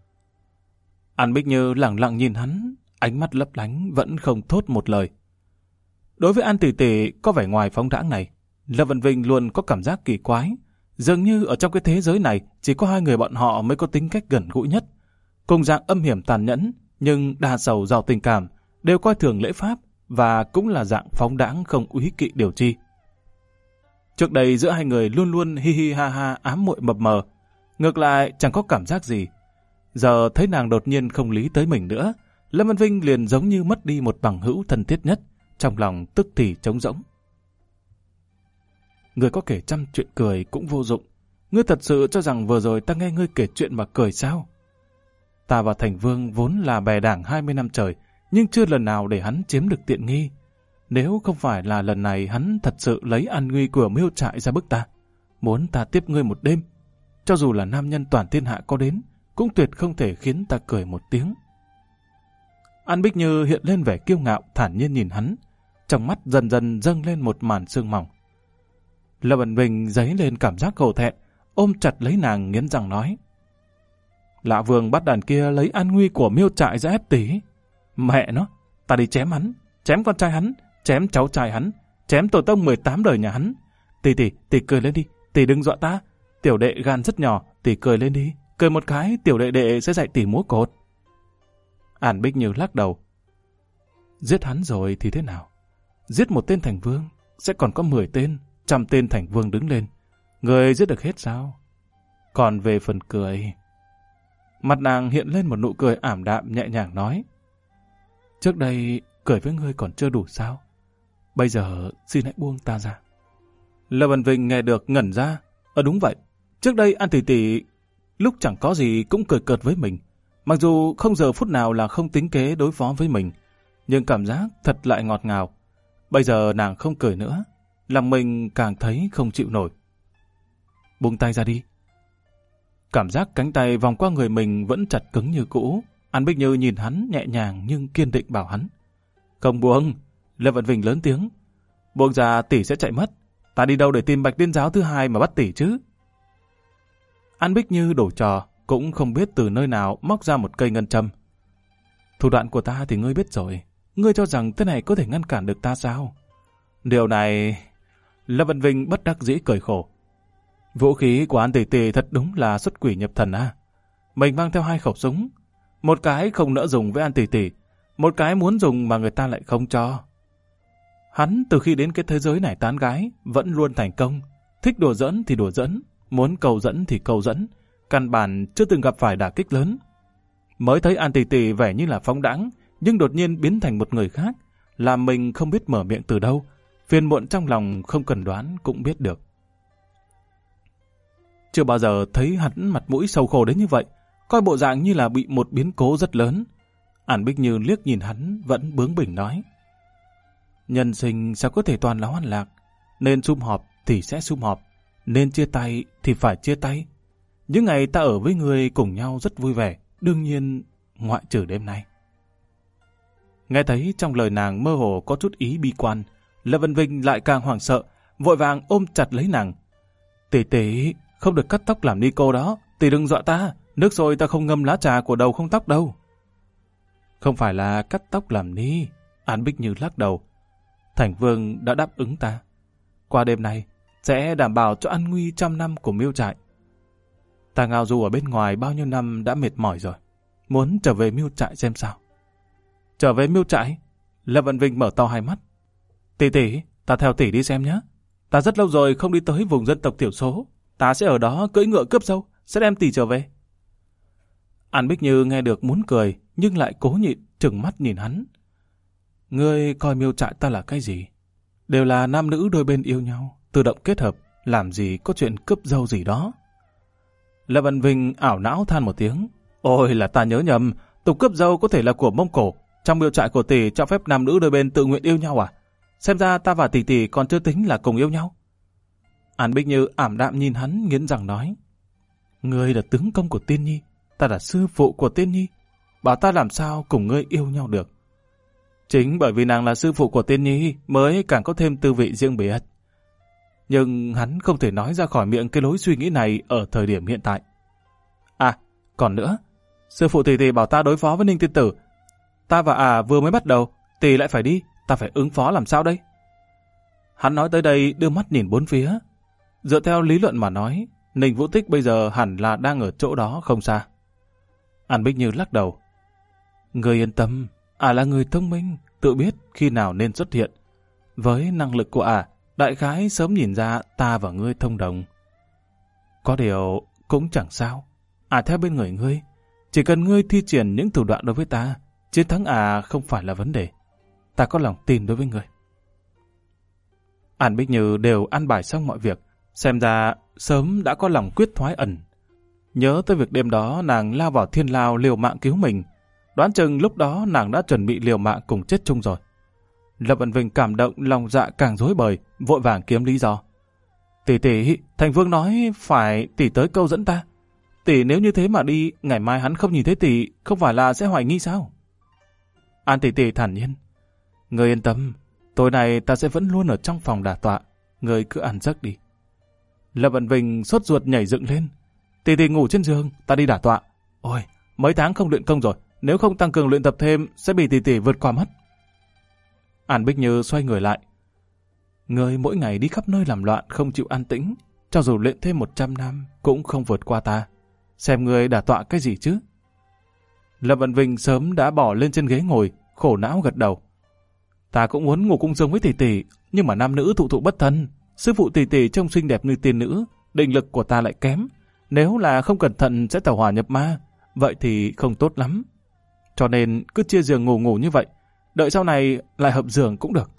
An Bích Như lẳng lặng nhìn hắn, ánh mắt lấp lánh vẫn không thốt một lời. Đối với An tỷ có vẻ ngoài phóng đãng này, Lâm Vân Vinh luôn có cảm giác kỳ quái, dường như ở trong cái thế giới này chỉ có hai người bọn họ mới có tính cách gần gũi nhất, cùng dạng âm hiểm tàn nhẫn nhưng đa sầu giàu tình cảm, đều coi thường lễ pháp và cũng là dạng phóng đãng không úy kỵ điều chi. Trước đây giữa hai người luôn luôn hi hi ha ha ám muội mập mờ, ngược lại chẳng có cảm giác gì. Giờ thấy nàng đột nhiên không lý tới mình nữa, Lâm Văn Vinh liền giống như mất đi một bằng hữu thân thiết nhất, trong lòng tức thì trống rỗng. Ngươi có kể trăm chuyện cười cũng vô dụng. Ngươi thật sự cho rằng vừa rồi ta nghe ngươi kể chuyện mà cười sao? Ta và Thành Vương vốn là bè đảng 20 năm trời, nhưng chưa lần nào để hắn chiếm được tiện nghi. Nếu không phải là lần này hắn thật sự lấy an nguy của Miêu Trại ra bức ta, muốn ta tiếp ngươi một đêm, cho dù là nam nhân toàn thiên hạ có đến, cũng tuyệt không thể khiến ta cười một tiếng. An Bích Như hiện lên vẻ kiêu ngạo, thản nhiên nhìn hắn, trong mắt dần dần dâng lên một màn sương mỏng. Lâm Ẩn Bình dấy lên cảm giác hổ thẹn, ôm chặt lấy nàng nghiến răng nói: Lạ Vương bắt đàn kia lấy an nguy của Miêu Trại ra ép tỷ. Mẹ nó, ta đi chém hắn, chém con trai hắn, chém cháu trai hắn, chém tổ tông 18 đời nhà hắn. Tỷ cười lên đi, tỷ đừng dọa ta. Tiểu đệ gan rất nhỏ, tỷ cười lên đi, cười một cái tiểu đệ đệ sẽ dạy tỷ múa cột. An Bích Như lắc đầu. Giết hắn rồi thì thế nào? Giết một tên thành vương, sẽ còn có 10 tên, 100 tên thành vương đứng lên. Người giết được hết sao? Còn về phần cười... Mặt nàng hiện lên một nụ cười ảm đạm nhẹ nhàng nói: Trước đây cười với ngươi còn chưa đủ sao? Bây giờ xin hãy buông ta ra. Lâm Ẩn Vinh nghe được ngẩn ra. Đúng vậy, trước đây An tỷ tỷ lúc chẳng có gì cũng cười cợt với mình. Mặc dù không giờ phút nào là không tính kế đối phó với mình, nhưng cảm giác thật lại ngọt ngào. Bây giờ nàng không cười nữa, lòng mình càng thấy không chịu nổi. Buông tay ra đi. Cảm giác cánh tay vòng qua người mình vẫn chặt cứng như cũ. An Bích Như nhìn hắn nhẹ nhàng nhưng kiên định bảo hắn: Không buông. Lâm Vận Vinh lớn tiếng: Buông ra tỷ sẽ chạy mất. Ta đi đâu để tìm Bạch Liên Giáo thứ hai mà bắt tỷ chứ? An Bích Như đổ trò, cũng không biết từ nơi nào móc ra một cây ngân châm. Thủ đoạn của ta thì ngươi biết rồi. Ngươi cho rằng thế này có thể ngăn cản được ta sao? Điều này... Lâm Vận Vinh bất đắc dĩ cười khổ. Vũ khí của An tỷ tỷ thật đúng là xuất quỷ nhập thần à. Mình mang theo 2 khẩu súng. Một cái không nỡ dùng với An tỷ tỷ, một cái muốn dùng mà người ta lại không cho. Hắn từ khi đến cái thế giới này tán gái vẫn luôn thành công. Thích đùa giỡn thì đùa giỡn, muốn cầu dẫn thì cầu dẫn. Căn bản chưa từng gặp phải đả kích lớn. Mới thấy An tỷ tỷ vẻ như là phóng đãng, nhưng đột nhiên biến thành một người khác, làm mình không biết mở miệng từ đâu. Phiền muộn trong lòng không cần đoán cũng biết được. Chưa bao giờ thấy hắn mặt mũi sầu khổ đến như vậy, coi bộ dạng như là bị một biến cố rất lớn. An Bích Như liếc nhìn hắn vẫn bướng bỉnh nói: Nhân sinh sao có thể toàn là hoan lạc, nên sum họp thì sẽ sum họp, nên chia tay thì phải chia tay. Những ngày ta ở với người cùng nhau rất vui vẻ, đương nhiên ngoại trừ đêm nay. Nghe thấy trong lời nàng mơ hồ có chút ý bi quan, Lâm Vân Vinh lại càng hoảng sợ, vội vàng ôm chặt lấy nàng. Tỷ, không được cắt tóc làm ni cô đó, tỷ đừng dọa ta, nước rồi ta không ngâm lá trà của đầu không tóc đâu. Không phải là cắt tóc làm ni, An Bích Như lắc đầu. Thành Vương đã đáp ứng ta. Qua đêm này, sẽ đảm bảo cho an nguy 100 năm của Miêu Trại. Ta ngao du ở bên ngoài bao nhiêu năm đã mệt mỏi rồi, muốn trở về Miêu Trại xem sao. Trở về Miêu Trại? Lâm Vận Vinh mở to hai mắt. Tỷ, ta theo tỷ đi xem nhé. Ta rất lâu rồi không đi tới vùng dân tộc thiểu số. Ta sẽ ở đó cưỡi ngựa cướp dâu, sẽ đem tỷ trở về. An Bích Như nghe được muốn cười, nhưng lại cố nhịn, trừng mắt nhìn hắn. Ngươi coi Miêu Trại ta là cái gì? Đều là nam nữ đôi bên yêu nhau, tự động kết hợp, làm gì có chuyện cướp dâu gì đó. Lâm Vận Vinh ảo não than một tiếng. Ôi là ta nhớ nhầm, tục cướp dâu có thể là của Mông Cổ. Trong Miêu Trại của tỷ cho phép nam nữ đôi bên tự nguyện yêu nhau à? Xem ra ta và tỷ còn chưa tính là cùng yêu nhau. An Bích Như ảm đạm nhìn hắn nghiến răng nói: Ngươi là tướng công của Tiên Nhi, ta là sư phụ của Tiên Nhi, bảo ta làm sao cùng ngươi yêu nhau được. Chính bởi vì nàng là sư phụ của Tiên Nhi mới càng có thêm tư vị riêng biệt. Nhưng hắn không thể nói ra khỏi miệng cái lối suy nghĩ này ở thời điểm hiện tại. À, còn nữa, sư phụ tỷ bảo ta đối phó với Ninh Tiên Tử. Ta và vừa mới bắt đầu, tỷ lại phải đi, ta phải ứng phó làm sao đây? Hắn nói tới đây đưa mắt nhìn bốn phía. Dựa theo lý luận mà nói, Ninh Vũ Tích bây giờ hẳn là đang ở chỗ đó không xa. An Bích Như lắc đầu. Ngươi yên tâm, là người thông minh, tự biết khi nào nên xuất hiện. Với năng lực của đại khái sớm nhìn ra ta và ngươi thông đồng. Có điều cũng chẳng sao. Theo bên người ngươi, chỉ cần ngươi thi triển những thủ đoạn đối với ta, chiến thắng không phải là vấn đề. Ta có lòng tin đối với ngươi. An Bích Như đều ăn bài xong mọi việc, xem ra sớm đã có lòng quyết thoái ẩn. Nhớ tới việc đêm đó nàng lao vào thiên lao liều mạng cứu mình, đoán chừng lúc đó nàng đã chuẩn bị liều mạng cùng chết chung rồi. Lâm Vân Vinh cảm động, lòng dạ càng rối bời, vội vàng kiếm lý do. Tỷ tỷ, Thành Vương nói phải tỷ tới câu dẫn ta. Tỷ nếu như thế mà đi, ngày mai hắn không nhìn thấy tỷ, không phải là sẽ hoài nghi sao? An tỷ tỷ thản nhiên. Ngươi yên tâm, tối nay ta sẽ vẫn luôn ở trong phòng đả tọa, ngươi cứ ăn giấc đi. Lâm Vân Vinh sốt ruột nhảy dựng lên. Tỷ tỷ ngủ trên giường, ta đi đả tọa. Ôi, mấy tháng không luyện công rồi, nếu không tăng cường luyện tập thêm sẽ bị tỷ tỷ vượt qua mất. An Bích Như xoay người lại. Ngươi mỗi ngày đi khắp nơi làm loạn, không chịu an tĩnh, cho dù luyện thêm 100 năm cũng không vượt qua ta. Xem ngươi đả tọa cái gì chứ? Lâm Vân Vinh sớm đã bỏ lên trên ghế ngồi, khổ não gật đầu. Ta cũng muốn ngủ cùng giường với tỷ tỷ, nhưng mà nam nữ thụ thụ bất thân. Sư phụ tỷ tỷ trông xinh đẹp như tiên nữ, định lực của ta lại kém. Nếu là không cẩn thận sẽ tẩu hỏa nhập ma, vậy thì không tốt lắm. Cho nên cứ chia giường ngủ như vậy, đợi sau này lại hợp giường cũng được.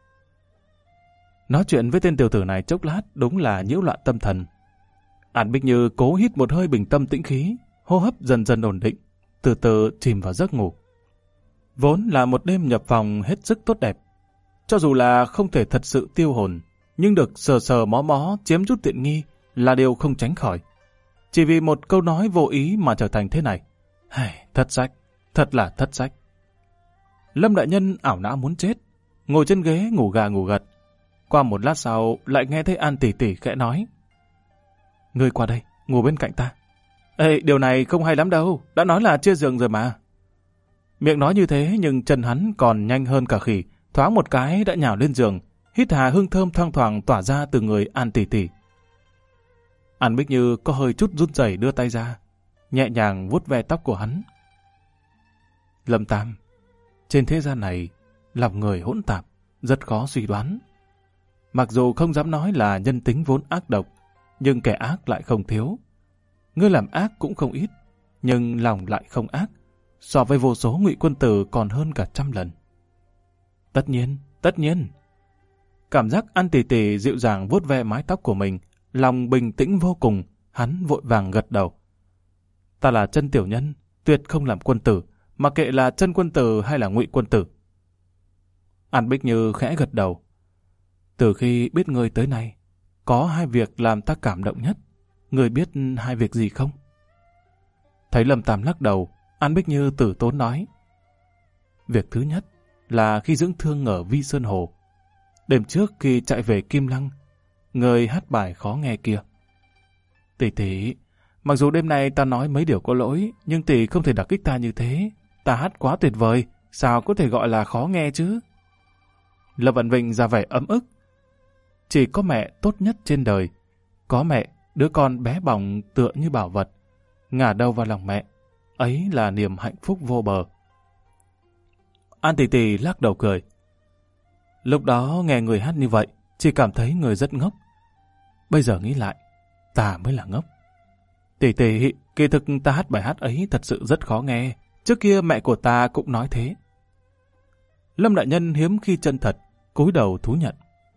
Nói chuyện với tên tiểu tử này chốc lát đúng là nhiễu loạn tâm thần. An Bích Như cố hít một hơi bình tâm tĩnh khí, hô hấp dần dần ổn định, từ từ chìm vào giấc ngủ. Vốn là một đêm nhập phòng hết sức tốt đẹp. Cho dù là không thể thật sự tiêu hồn, nhưng được sờ sờ mó mó chiếm chút tiện nghi là điều không tránh khỏi. Chỉ vì một câu nói vô ý mà trở thành thế này. Thất sách, thật là thất sách. Lâm đại nhân ảo não muốn chết, ngồi trên ghế ngủ gà ngủ gật. Qua một lát sau lại nghe thấy An tỷ tỷ khẽ nói. Ngươi qua đây, ngủ bên cạnh ta. Ê, điều này không hay lắm đâu, đã nói là chia giường rồi mà. Miệng nói như thế nhưng chân hắn còn nhanh hơn cả khỉ, thoáng một cái đã nhào lên giường, hít hà hương thơm thoang thoảng tỏa ra từ người An tỷ tỷ. An Bích Như có hơi chút run rẩy đưa tay ra, nhẹ nhàng vuốt ve tóc của hắn. Lâm Tam, trên thế gian này, lòng người hỗn tạp, rất khó suy đoán. Mặc dù không dám nói là nhân tính vốn ác độc, nhưng kẻ ác lại không thiếu. Ngươi làm ác cũng không ít, nhưng lòng lại không ác, so với vô số ngụy quân tử còn hơn cả 100 lần. Tất nhiên, tất nhiên. Cảm giác An tỷ tỷ dịu dàng vuốt ve mái tóc của mình, lòng bình tĩnh vô cùng, hắn vội vàng gật đầu. Ta là chân tiểu nhân, tuyệt không làm quân tử, mà kệ là chân quân tử hay là ngụy quân tử. An Bích Như khẽ gật đầu. Từ khi biết ngươi tới nay, có 2 việc làm ta cảm động nhất. Ngươi biết 2 việc gì không? Thấy Lâm Tam lắc đầu, An Bích Như tử tốn nói. Việc thứ nhất là khi dưỡng thương ở Vi Sơn Hồ. Đêm trước khi chạy về Kim Lăng, ngươi hát bài khó nghe kia. Tỷ tỷ, mặc dù đêm nay ta nói mấy điều có lỗi, nhưng tỷ không thể đả kích ta như thế. Ta hát quá tuyệt vời, sao có thể gọi là khó nghe chứ? Lâm Vân Vinh ra vẻ ấm ức. Chỉ có mẹ tốt nhất trên đời. Có mẹ, đứa con bé bỏng tựa như bảo vật. Ngả đầu vào lòng mẹ. Ấy là niềm hạnh phúc vô bờ. An tỷ tỷ lắc đầu cười. Lúc đó nghe người hát như vậy, chỉ cảm thấy người rất ngốc. Bây giờ nghĩ lại, ta mới là ngốc. Tỷ tỷ, kỳ thực ta hát bài hát ấy thật sự rất khó nghe. Trước kia mẹ của ta cũng nói thế. Lâm đại nhân hiếm khi chân thật, cúi đầu thú nhận.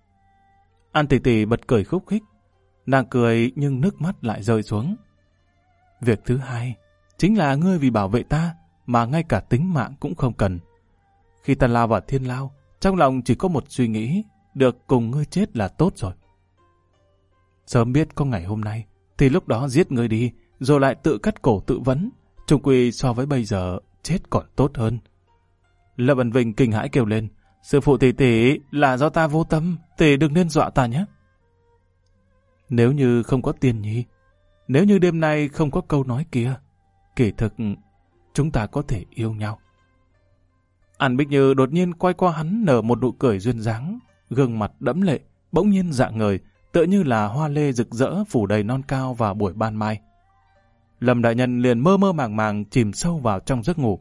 An tỷ tỷ bật cười khúc khích. Nàng cười nhưng nước mắt lại rơi xuống. Việc thứ hai chính là ngươi vì bảo vệ ta mà ngay cả tính mạng cũng không cần. Khi ta lao vào thiên lao, trong lòng chỉ có một suy nghĩ, được cùng ngươi chết là tốt rồi. Sớm biết có ngày hôm nay, thì lúc đó giết ngươi đi, rồi lại tự cắt cổ tự vấn, chung quy so với bây giờ chết còn tốt hơn. Lâm Ân Vinh kinh hãi kêu lên, sư phụ tỷ tỷ là do ta vô tâm, tỷ đừng nên dọa ta nhé. Nếu như không có Tiên Nhi, nếu như đêm nay không có câu nói kia, kỳ thực chúng ta có thể yêu nhau. An Bích Như đột nhiên quay qua hắn nở một nụ cười duyên dáng, gương mặt đẫm lệ, bỗng nhiên rạng ngời, tựa như là hoa lê rực rỡ phủ đầy non cao vào buổi ban mai. Lâm đại nhân liền mơ mơ màng màng chìm sâu vào trong giấc ngủ.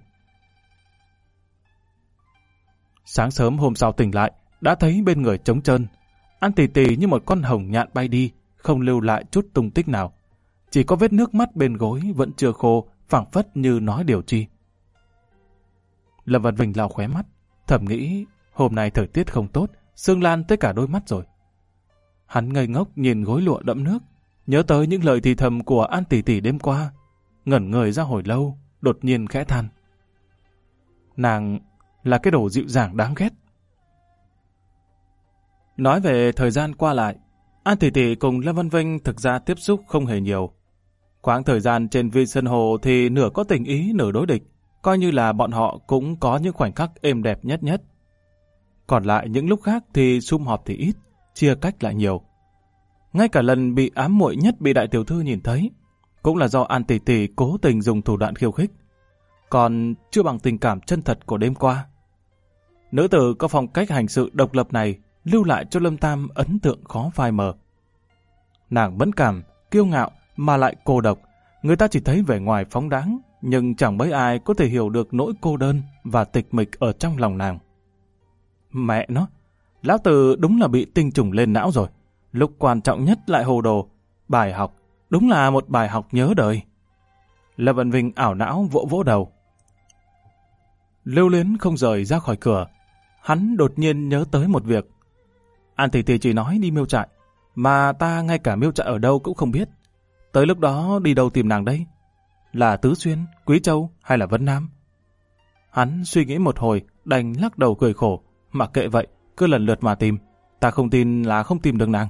Sáng sớm hôm sau tỉnh lại, đã thấy bên người trống trơn. An tỷ tỷ như một con hồng nhạn bay đi, không lưu lại chút tung tích nào. Chỉ có vết nước mắt bên gối vẫn chưa khô, phảng phất như nói điều chi. Lâm Văn Vinh lau khóe mắt, thầm nghĩ hôm nay thời tiết không tốt, sương lan tới cả đôi mắt rồi. Hắn ngây ngốc nhìn gối lụa đẫm nước, nhớ tới những lời thì thầm của An tỷ tỷ đêm qua, ngẩn người ra hồi lâu, đột nhiên khẽ than. Nàng là cái đồ dịu dàng đáng ghét. Nói về thời gian qua lại, An Tỷ Tỷ cùng Lâm Văn Vinh thực ra tiếp xúc không hề nhiều. Quãng thời gian trên Vi Sơn Hồ thì nửa có tình ý nửa đối địch, coi như là bọn họ cũng có những khoảnh khắc êm đẹp nhất nhất. Còn lại những lúc khác thì sum họp thì ít, chia cách lại nhiều. Ngay cả lần bị ám muội nhất bị đại tiểu thư nhìn thấy, cũng là do An Tỷ Tỷ cố tình dùng thủ đoạn khiêu khích, còn chưa bằng tình cảm chân thật của đêm qua. Nữ tử có phong cách hành sự độc lập này lưu lại cho Lâm Tam ấn tượng khó phai mờ. Nàng mẫn cảm, kiêu ngạo mà lại cô độc, người ta chỉ thấy vẻ ngoài phóng đáng, nhưng chẳng mấy ai có thể hiểu được nỗi cô đơn và tịch mịch ở trong lòng nàng. Mẹ nó, lão tử đúng là bị tinh trùng lên não rồi, lúc quan trọng nhất lại hồ đồ. Bài học, đúng là một bài học nhớ đời. Lâm Văn Vinh ảo não vỗ vỗ đầu. Lưu Luyến không rời ra khỏi cửa, hắn đột nhiên nhớ tới một việc. An Tỷ Tỷ chỉ nói đi miêu trại, mà ta ngay cả miêu trại ở đâu cũng không biết. Tới lúc đó đi đâu tìm nàng đây? Là Tứ Xuyên, Quý Châu hay là Vân Nam? Hắn suy nghĩ một hồi, đành lắc đầu cười khổ. Mặc kệ vậy, cứ lần lượt mà tìm. Ta không tin là không tìm được nàng.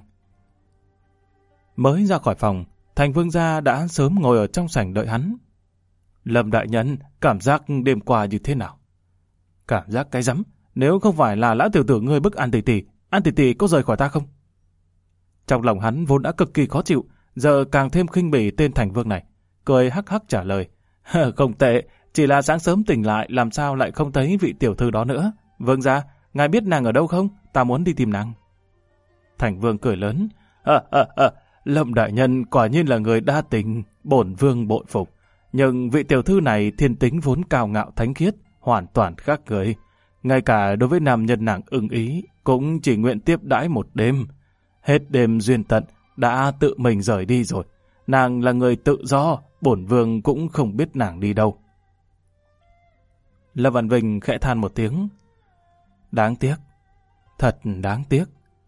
Mới ra khỏi phòng, Thành Vương gia đã sớm ngồi ở trong sảnh đợi hắn. Lâm đại nhân, cảm giác đêm qua như thế nào? Cảm giác cái rắm, nếu không phải là lão tiểu tử ngươi bức An Tỷ Tỷ có rời khỏi ta không? Trong lòng hắn vốn đã cực kỳ khó chịu, giờ càng thêm khinh bỉ tên Thành Vương này. Cười hắc hắc trả lời. Không tệ, chỉ là sáng sớm tỉnh lại làm sao lại không thấy vị tiểu thư đó nữa. Vương gia, ngài biết nàng ở đâu không? Ta muốn đi tìm nàng. Thành Vương cười lớn. Lâm đại nhân quả nhiên là người đa tình, bổn vương bội phục. Nhưng vị tiểu thư này thiên tính vốn cao ngạo thánh khiết, hoàn toàn khác người. Ngay cả đối với nam nhân nàng ưng ý, cũng chỉ nguyện tiếp đãi một đêm. Hết đêm duyên tận, đã tự mình rời đi rồi. Nàng là người tự do, bổn vương cũng không biết nàng đi đâu. Lâm Văn Vinh khẽ than một tiếng. Đáng tiếc, thật đáng tiếc.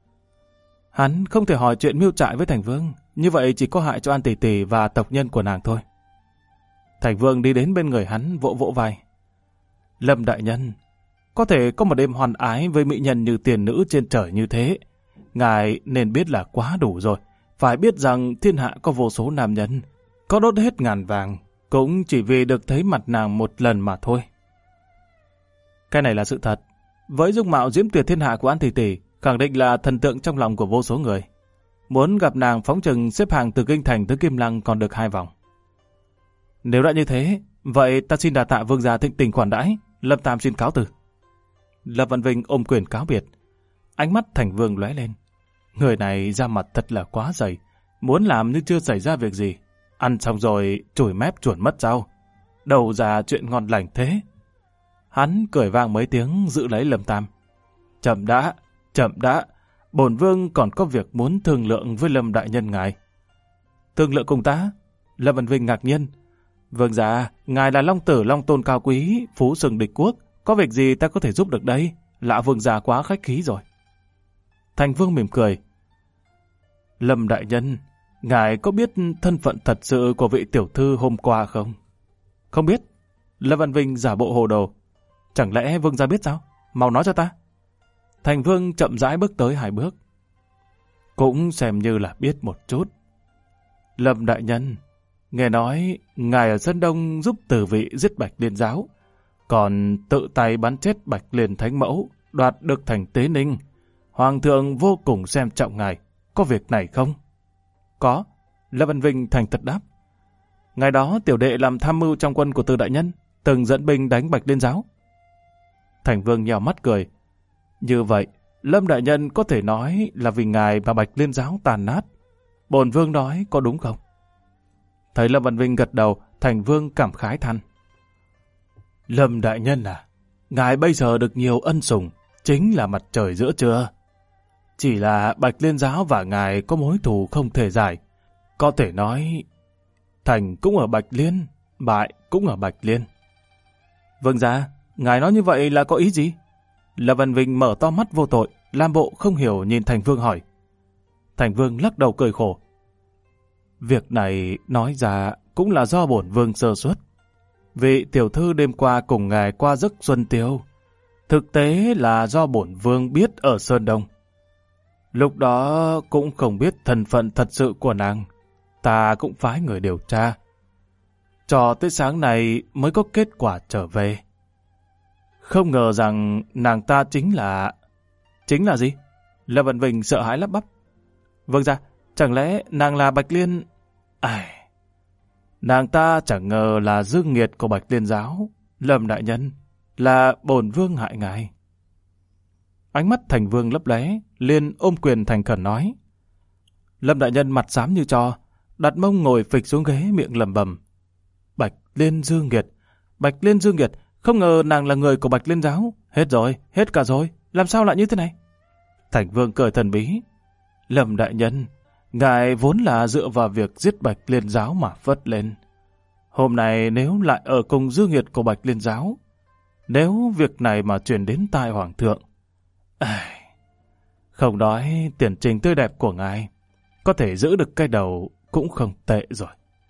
Hắn không thể hỏi chuyện miêu trại với Thành Vương, như vậy chỉ có hại cho An Tỷ Tỷ và tộc nhân của nàng thôi. Thành Vương đi đến bên người hắn vỗ vỗ vai. Lâm đại nhân, có thể có một đêm hoan ái với mỹ nhân như tiền nữ trên trời như thế, ngài nên biết là quá đủ rồi. Phải biết rằng thiên hạ có vô số nam nhân, có đốt hết ngàn vàng, cũng chỉ vì được thấy mặt nàng một lần mà thôi. Cái này là sự thật. Với dung mạo diễm tuyệt thiên hạ của An Tỷ Tỷ, khẳng định là thần tượng trong lòng của vô số người. Muốn gặp nàng phóng chừng xếp hàng từ Kinh Thành tới Kim Lăng còn được 2 vòng. Nếu đã như thế, vậy ta xin đà tạ vương gia thịnh tình khoản đãi, Lâm Tam xin cáo từ. Lâm Văn Vinh ôm quyền cáo biệt. Ánh mắt Thành Vương lóe lên. Người này ra mặt thật là quá dày, muốn làm như chưa xảy ra việc gì. Ăn xong rồi chổi mép chuồn mất sao? Đầu ra chuyện ngon lành thế. Hắn cười vang mấy tiếng giữ lấy Lâm Tam. Chậm đã, bổn vương còn có việc muốn thương lượng với Lâm đại nhân ngài. Thương lượng cùng ta? Lâm Văn Vinh ngạc nhiên. Vương gia, ngài là long tử long tôn cao quý, phú sừng địch quốc, có việc gì ta có thể giúp được đây? Lão vương gia quá khách khí rồi. Thành Vương mỉm cười. Lâm đại nhân, ngài có biết thân phận thật sự của vị tiểu thư hôm qua không? Không biết. Lâm Văn Vinh giả bộ hồ đồ. Chẳng lẽ vương gia biết sao? Mau nói cho ta. Thành Vương chậm rãi bước tới 2 bước. Cũng xem như là biết một chút. Lâm đại nhân, nghe nói ngài ở Sơn Đông giúp Tử Vị giết Bạch Liên giáo, còn tự tay bắn chết Bạch Liên Thánh Mẫu, đoạt được thành Tế Ninh. Hoàng thượng vô cùng xem trọng ngài. Có việc này không? Có. Lâm Văn Vinh thành thật đáp. Ngày đó tiểu đệ làm tham mưu trong quân của Từ đại nhân, từng dẫn binh đánh Bạch Liên giáo. Thành Vương nhào mắt cười. Như vậy, Lâm đại nhân có thể nói là vì ngài mà Bạch Liên giáo tàn nát. Bổn vương nói có đúng không? Thấy Lâm Văn Vinh gật đầu, Thành Vương cảm khái than. Lâm đại nhân à, ngài bây giờ được nhiều ân sủng, chính là mặt trời giữa trưa. Chỉ là Bạch Liên giáo và ngài có mối thù không thể giải. Có thể nói, thành cũng ở Bạch Liên, bại cũng ở Bạch Liên. Vâng gia, ngài nói như vậy là có ý gì? Lâm Văn Vinh mở to mắt vô tội, làm bộ không hiểu nhìn Thành Vương hỏi. Thành Vương lắc đầu cười khổ. Việc này nói ra cũng là do bổn vương sơ suất. Vị tiểu thư đêm qua cùng ngài qua giấc xuân tiêu, thực tế là do bổn vương biết ở Sơn Đông. Lúc đó cũng không biết thân phận thật sự của nàng. Ta cũng phái người điều tra. Cho tới sáng nay mới có kết quả trở về. Không ngờ rằng nàng ta chính là... Chính là gì? Lâm Vân Vinh sợ hãi lắp bắp. Vâng ra, chẳng lẽ nàng là Bạch Liên... Nàng ta chẳng ngờ là dương nghiệt của Bạch Liên giáo. Lâm đại nhân, là bổn vương hại ngài. Ánh mắt Thành Vương lấp lóe, liền ôm quyền thành khẩn nói. Lâm đại nhân mặt xám như tro, đặt mông ngồi phịch xuống ghế miệng lẩm bẩm. Bạch Liên dương nghiệt, Bạch Liên dương nghiệt, không ngờ nàng là người của Bạch Liên giáo. Hết rồi, hết cả rồi, làm sao lại như thế này? Thành Vương cười thần bí. Lâm đại nhân, ngài vốn là dựa vào việc giết Bạch Liên giáo mà phất lên. Hôm nay nếu lại ở cùng dương nghiệt của Bạch Liên giáo, nếu việc này mà truyền đến tai hoàng thượng, không nói tiền trình tươi đẹp của ngài, có thể giữ được cái đầu cũng không tệ rồi.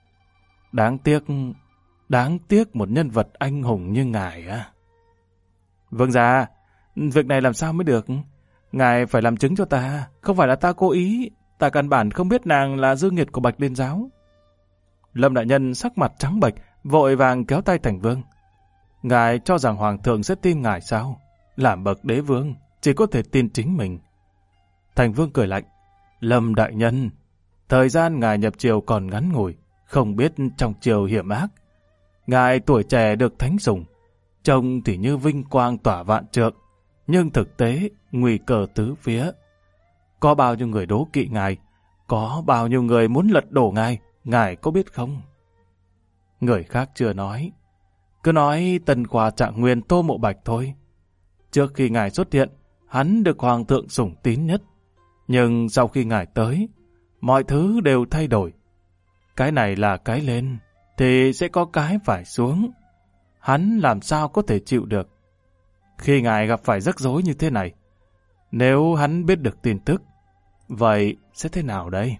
Đáng tiếc một nhân vật anh hùng như ngài á. Vâng dạ, việc này làm sao mới được? Ngài phải làm chứng cho ta, không phải là ta cố ý, ta căn bản không biết nàng là dương nghiệt của Bạch Liên giáo. Lâm đại nhân sắc mặt trắng bệch, vội vàng kéo tay Thành Vương. Ngài cho rằng hoàng thượng sẽ tin ngài sao? Làm bậc đế vương, chỉ có thể tin chính mình. Thành Vương cười lạnh. Lâm đại nhân, thời gian ngài nhập triều còn ngắn ngủi, không biết trong triều hiểm ác. Ngài tuổi trẻ được thánh sủng, trông thì như vinh quang tỏa vạn trượng, nhưng thực tế nguy cơ tứ phía. Có bao nhiêu người đố kỵ ngài, có bao nhiêu người muốn lật đổ ngài có biết không? Người khác chưa nói, cứ nói Tần Khoa Trạng Nguyên Tô Mộ Bạch thôi. Trước khi ngài xuất hiện, hắn được hoàng thượng sủng tín nhất. Nhưng sau khi ngài tới, mọi thứ đều thay đổi. Cái này là cái lên, thì sẽ có cái phải xuống. Hắn làm sao có thể chịu được? Khi ngài gặp phải rắc rối như thế này, nếu hắn biết được tin tức, vậy sẽ thế nào đây?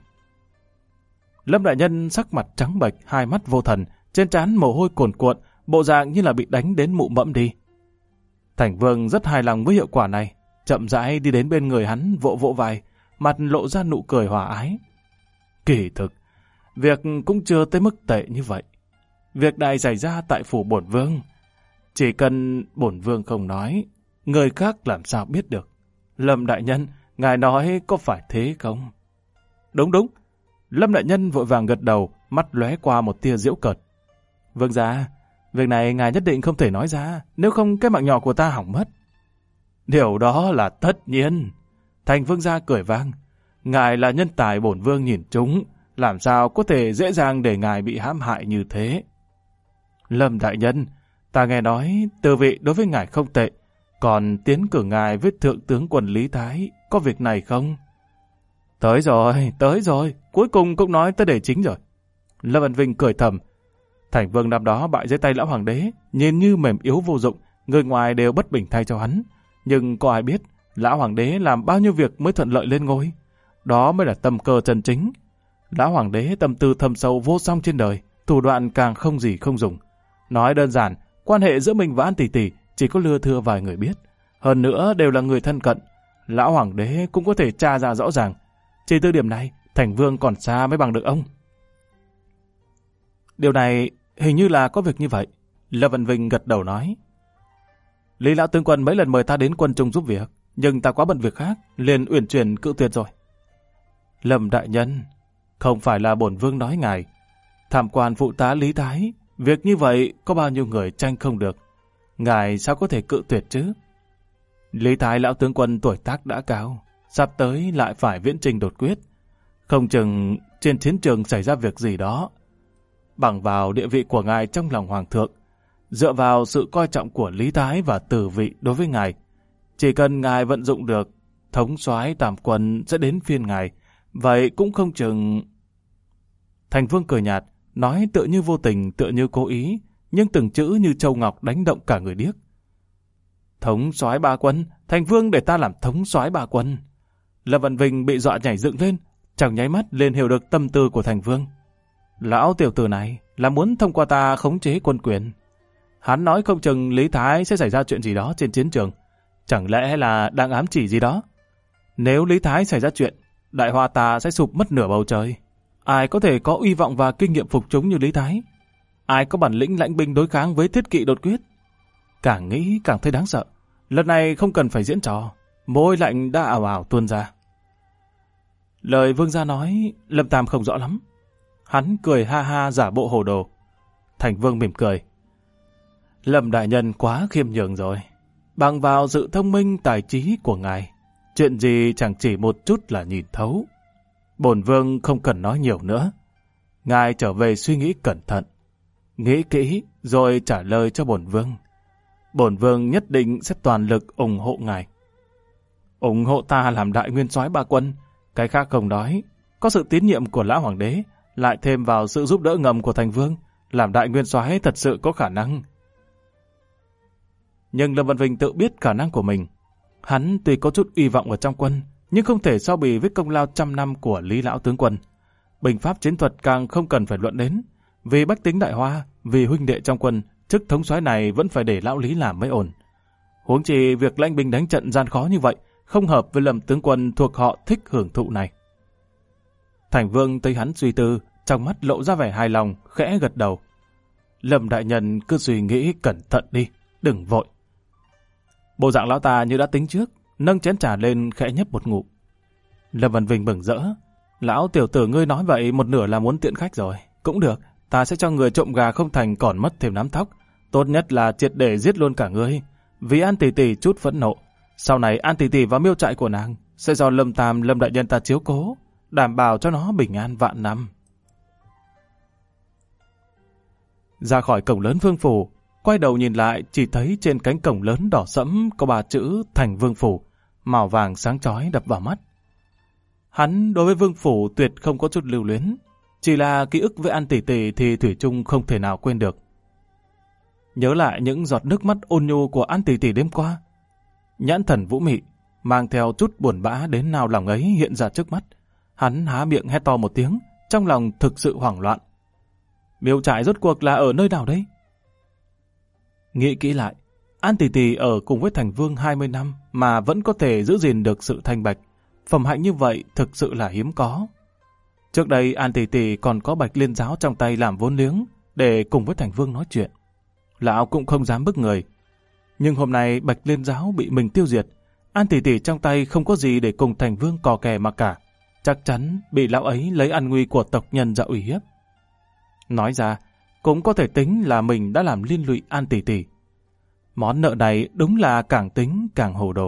Lâm đại nhân sắc mặt trắng bệch, hai mắt vô thần, trên trán mồ hôi cuồn cuộn, bộ dạng như là bị đánh đến mụ mẫm đi. Thành Vương rất hài lòng với hiệu quả này, chậm rãi đi đến bên người hắn, vỗ vỗ vai, mặt lộ ra nụ cười hòa ái. Kỳ thực, việc cũng chưa tới mức tệ như vậy. Việc này xảy ra tại phủ bổn vương. Chỉ cần bổn vương không nói, người khác làm sao biết được. Lâm đại nhân, ngài nói có phải thế không? Đúng đúng. Lâm đại nhân vội vàng gật đầu, mắt lóe qua một tia giễu cợt. Vâng dạ, việc này ngài nhất định không thể nói ra, nếu không cái mạng nhỏ của ta hỏng mất. Điều đó là tất nhiên. Thành Vương gia cười vang. Ngài là nhân tài bổn vương nhìn trúng, làm sao có thể dễ dàng để ngài bị hãm hại như thế. Lâm đại nhân, ta nghe nói từ vị đối với ngài không tệ, còn tiến cử ngài với thượng tướng quân Lý Thái, có việc này không? Tới rồi, cuối cùng cũng nói tới đề chính rồi. Lâm Văn Vinh cười thầm. Thành Vương năm đó bại dưới tay lão hoàng đế, nhìn như mềm yếu vô dụng, người ngoài đều bất bình thay cho hắn. Nhưng có ai biết, lão hoàng đế làm bao nhiêu việc mới thuận lợi lên ngôi? Đó mới là tâm cơ chân chính. Lão hoàng đế tâm tư thâm sâu vô song trên đời, thủ đoạn càng không gì không dùng. Nói đơn giản, quan hệ giữa mình và An tỷ tỷ chỉ có lưa thưa vài người biết. Hơn nữa đều là người thân cận. Lão hoàng đế cũng có thể tra ra rõ ràng. Chỉ từ điểm này, Thành Vương còn xa mới bằng được ông. Điều này hình như là có việc như vậy. Lâm Văn Vinh gật đầu nói. Lý lão tướng quân mấy lần mời ta đến quân trung giúp việc, nhưng ta quá bận việc khác, liền uyển chuyển cự tuyệt rồi. Lâm đại nhân, không phải là bổn vương nói ngài. Tham quan phụ tá Lý Thái, việc như vậy có bao nhiêu người tranh không được. Ngài sao có thể cự tuyệt chứ? Lý Thái lão tướng quân tuổi tác đã cao, sắp tới lại phải viễn trình đột quyết. Không chừng trên chiến trường xảy ra việc gì đó. Bằng vào địa vị của ngài trong lòng hoàng thượng, dựa vào sự coi trọng của Lý Thái và tử vị đối với ngài, chỉ cần ngài vận dụng được, thống soái tam quân sẽ đến phiên ngài. Vậy cũng không chừng... Thành Vương cười nhạt, nói tựa như vô tình, tựa như cố ý, nhưng từng chữ như châu ngọc đánh động cả người điếc. Thống soái ba quân, Thành Vương để ta làm thống soái ba quân. Lâm Văn Vinh bị dọa nhảy dựng lên, chẳng nháy mắt liền hiểu được tâm tư của Thành Vương. Lão tiểu tử này là muốn thông qua ta khống chế quân quyền. Hắn nói không chừng Lý Thái sẽ xảy ra chuyện gì đó trên chiến trường. Chẳng lẽ là đang ám chỉ gì đó? Nếu Lý Thái xảy ra chuyện, đại hoa ta sẽ sụp mất nửa bầu trời. Ai có thể có uy vọng và kinh nghiệm phục chúng như Lý Thái? Ai có bản lĩnh lãnh binh đối kháng với Thiết Kỵ đột quyết? Càng nghĩ càng thấy đáng sợ. Lần này không cần phải diễn trò. Mồ hôi lạnh đã ào ào tuôn ra. Lời vương gia nói, Lâm Tam không rõ lắm. Hắn cười ha ha giả bộ hồ đồ. Thành Vương mỉm cười. Lâm đại nhân quá khiêm nhường rồi. Bằng vào sự thông minh tài trí của ngài, chuyện gì chẳng chỉ một chút là nhìn thấu. Bổn vương không cần nói nhiều nữa. Ngài trở về suy nghĩ cẩn thận. Nghĩ kỹ rồi trả lời cho bổn vương. Bổn vương nhất định sẽ toàn lực ủng hộ ngài. Ủng hộ ta làm đại nguyên soái ba quân, cái khác không nói. Có sự tín nhiệm của lão hoàng đế, lại thêm vào sự giúp đỡ ngầm của Thành Vương, làm đại nguyên soái thật sự có khả năng. Nhưng Lâm Văn Vinh tự biết khả năng của mình. Hắn tuy có chút uy vọng ở trong quân, nhưng không thể so bì với công lao 100 năm của Lý lão tướng quân. Binh pháp chiến thuật càng không cần phải luận đến. Vì bách tính đại hoa, vì huynh đệ trong quân, chức thống soái này vẫn phải để lão Lý làm mới ổn. Huống chi việc lãnh binh đánh trận gian khó như vậy, không hợp với Lâm tướng quân thuộc họ thích hưởng thụ này. Thành Vương thấy hắn suy tư, trong mắt lộ ra vẻ hài lòng, khẽ gật đầu. Lâm đại nhân cứ suy nghĩ cẩn thận đi, đừng vội. Bộ dạng lão ta như đã tính trước, nâng chén trà lên khẽ nhấp một ngụm. Lâm Văn Vinh mừng rỡ. Lão tiểu tử ngươi nói vậy một nửa là muốn tiện khách rồi. Cũng được, ta sẽ cho người trộm gà không thành còn mất thêm nắm tóc. Tốt nhất là triệt để giết luôn cả ngươi. Vì An tỷ tỷ chút phẫn nộ. Sau này An tỷ tỷ vào miêu trại của nàng sẽ do Lâm Tam, Lâm đại nhân ta chiếu cố, đảm bảo cho nó bình an vạn năm. Ra khỏi cổng lớn vương phủ, quay đầu nhìn lại chỉ thấy trên cánh cổng lớn đỏ sẫm có 3 chữ Thành Vương phủ, màu vàng sáng chói đập vào mắt. Hắn đối với vương phủ tuyệt không có chút lưu luyến, chỉ là ký ức với An tỷ tỷ thì thủy chung không thể nào quên được. Nhớ lại những giọt nước mắt ôn nhu của An tỷ tỷ đêm qua, nhãn thần vũ mị mang theo chút buồn bã đến nao lòng ấy hiện ra trước mắt. Hắn há miệng hét to một tiếng, trong lòng thực sự hoảng loạn. Miêu trại rốt cuộc là ở nơi nào đấy? Nghĩ kỹ lại, An tỷ tỷ ở cùng với Thành Vương 20 năm mà vẫn có thể giữ gìn được sự thanh bạch. Phẩm hạnh như vậy thực sự là hiếm có. Trước đây An tỷ tỷ còn có Bạch Liên giáo trong tay làm vốn liếng để cùng với Thành Vương nói chuyện. Lão cũng không dám bức người. Nhưng hôm nay Bạch Liên giáo bị mình tiêu diệt, An tỷ tỷ trong tay không có gì để cùng Thành Vương cò kè mà cả. Chắc chắn bị lão ấy lấy an nguy của tộc nhân ra uy hiếp. Nói ra, cũng có thể tính là mình đã làm liên lụy An tỷ tỷ. Món nợ này đúng là càng tính càng hồ đồ.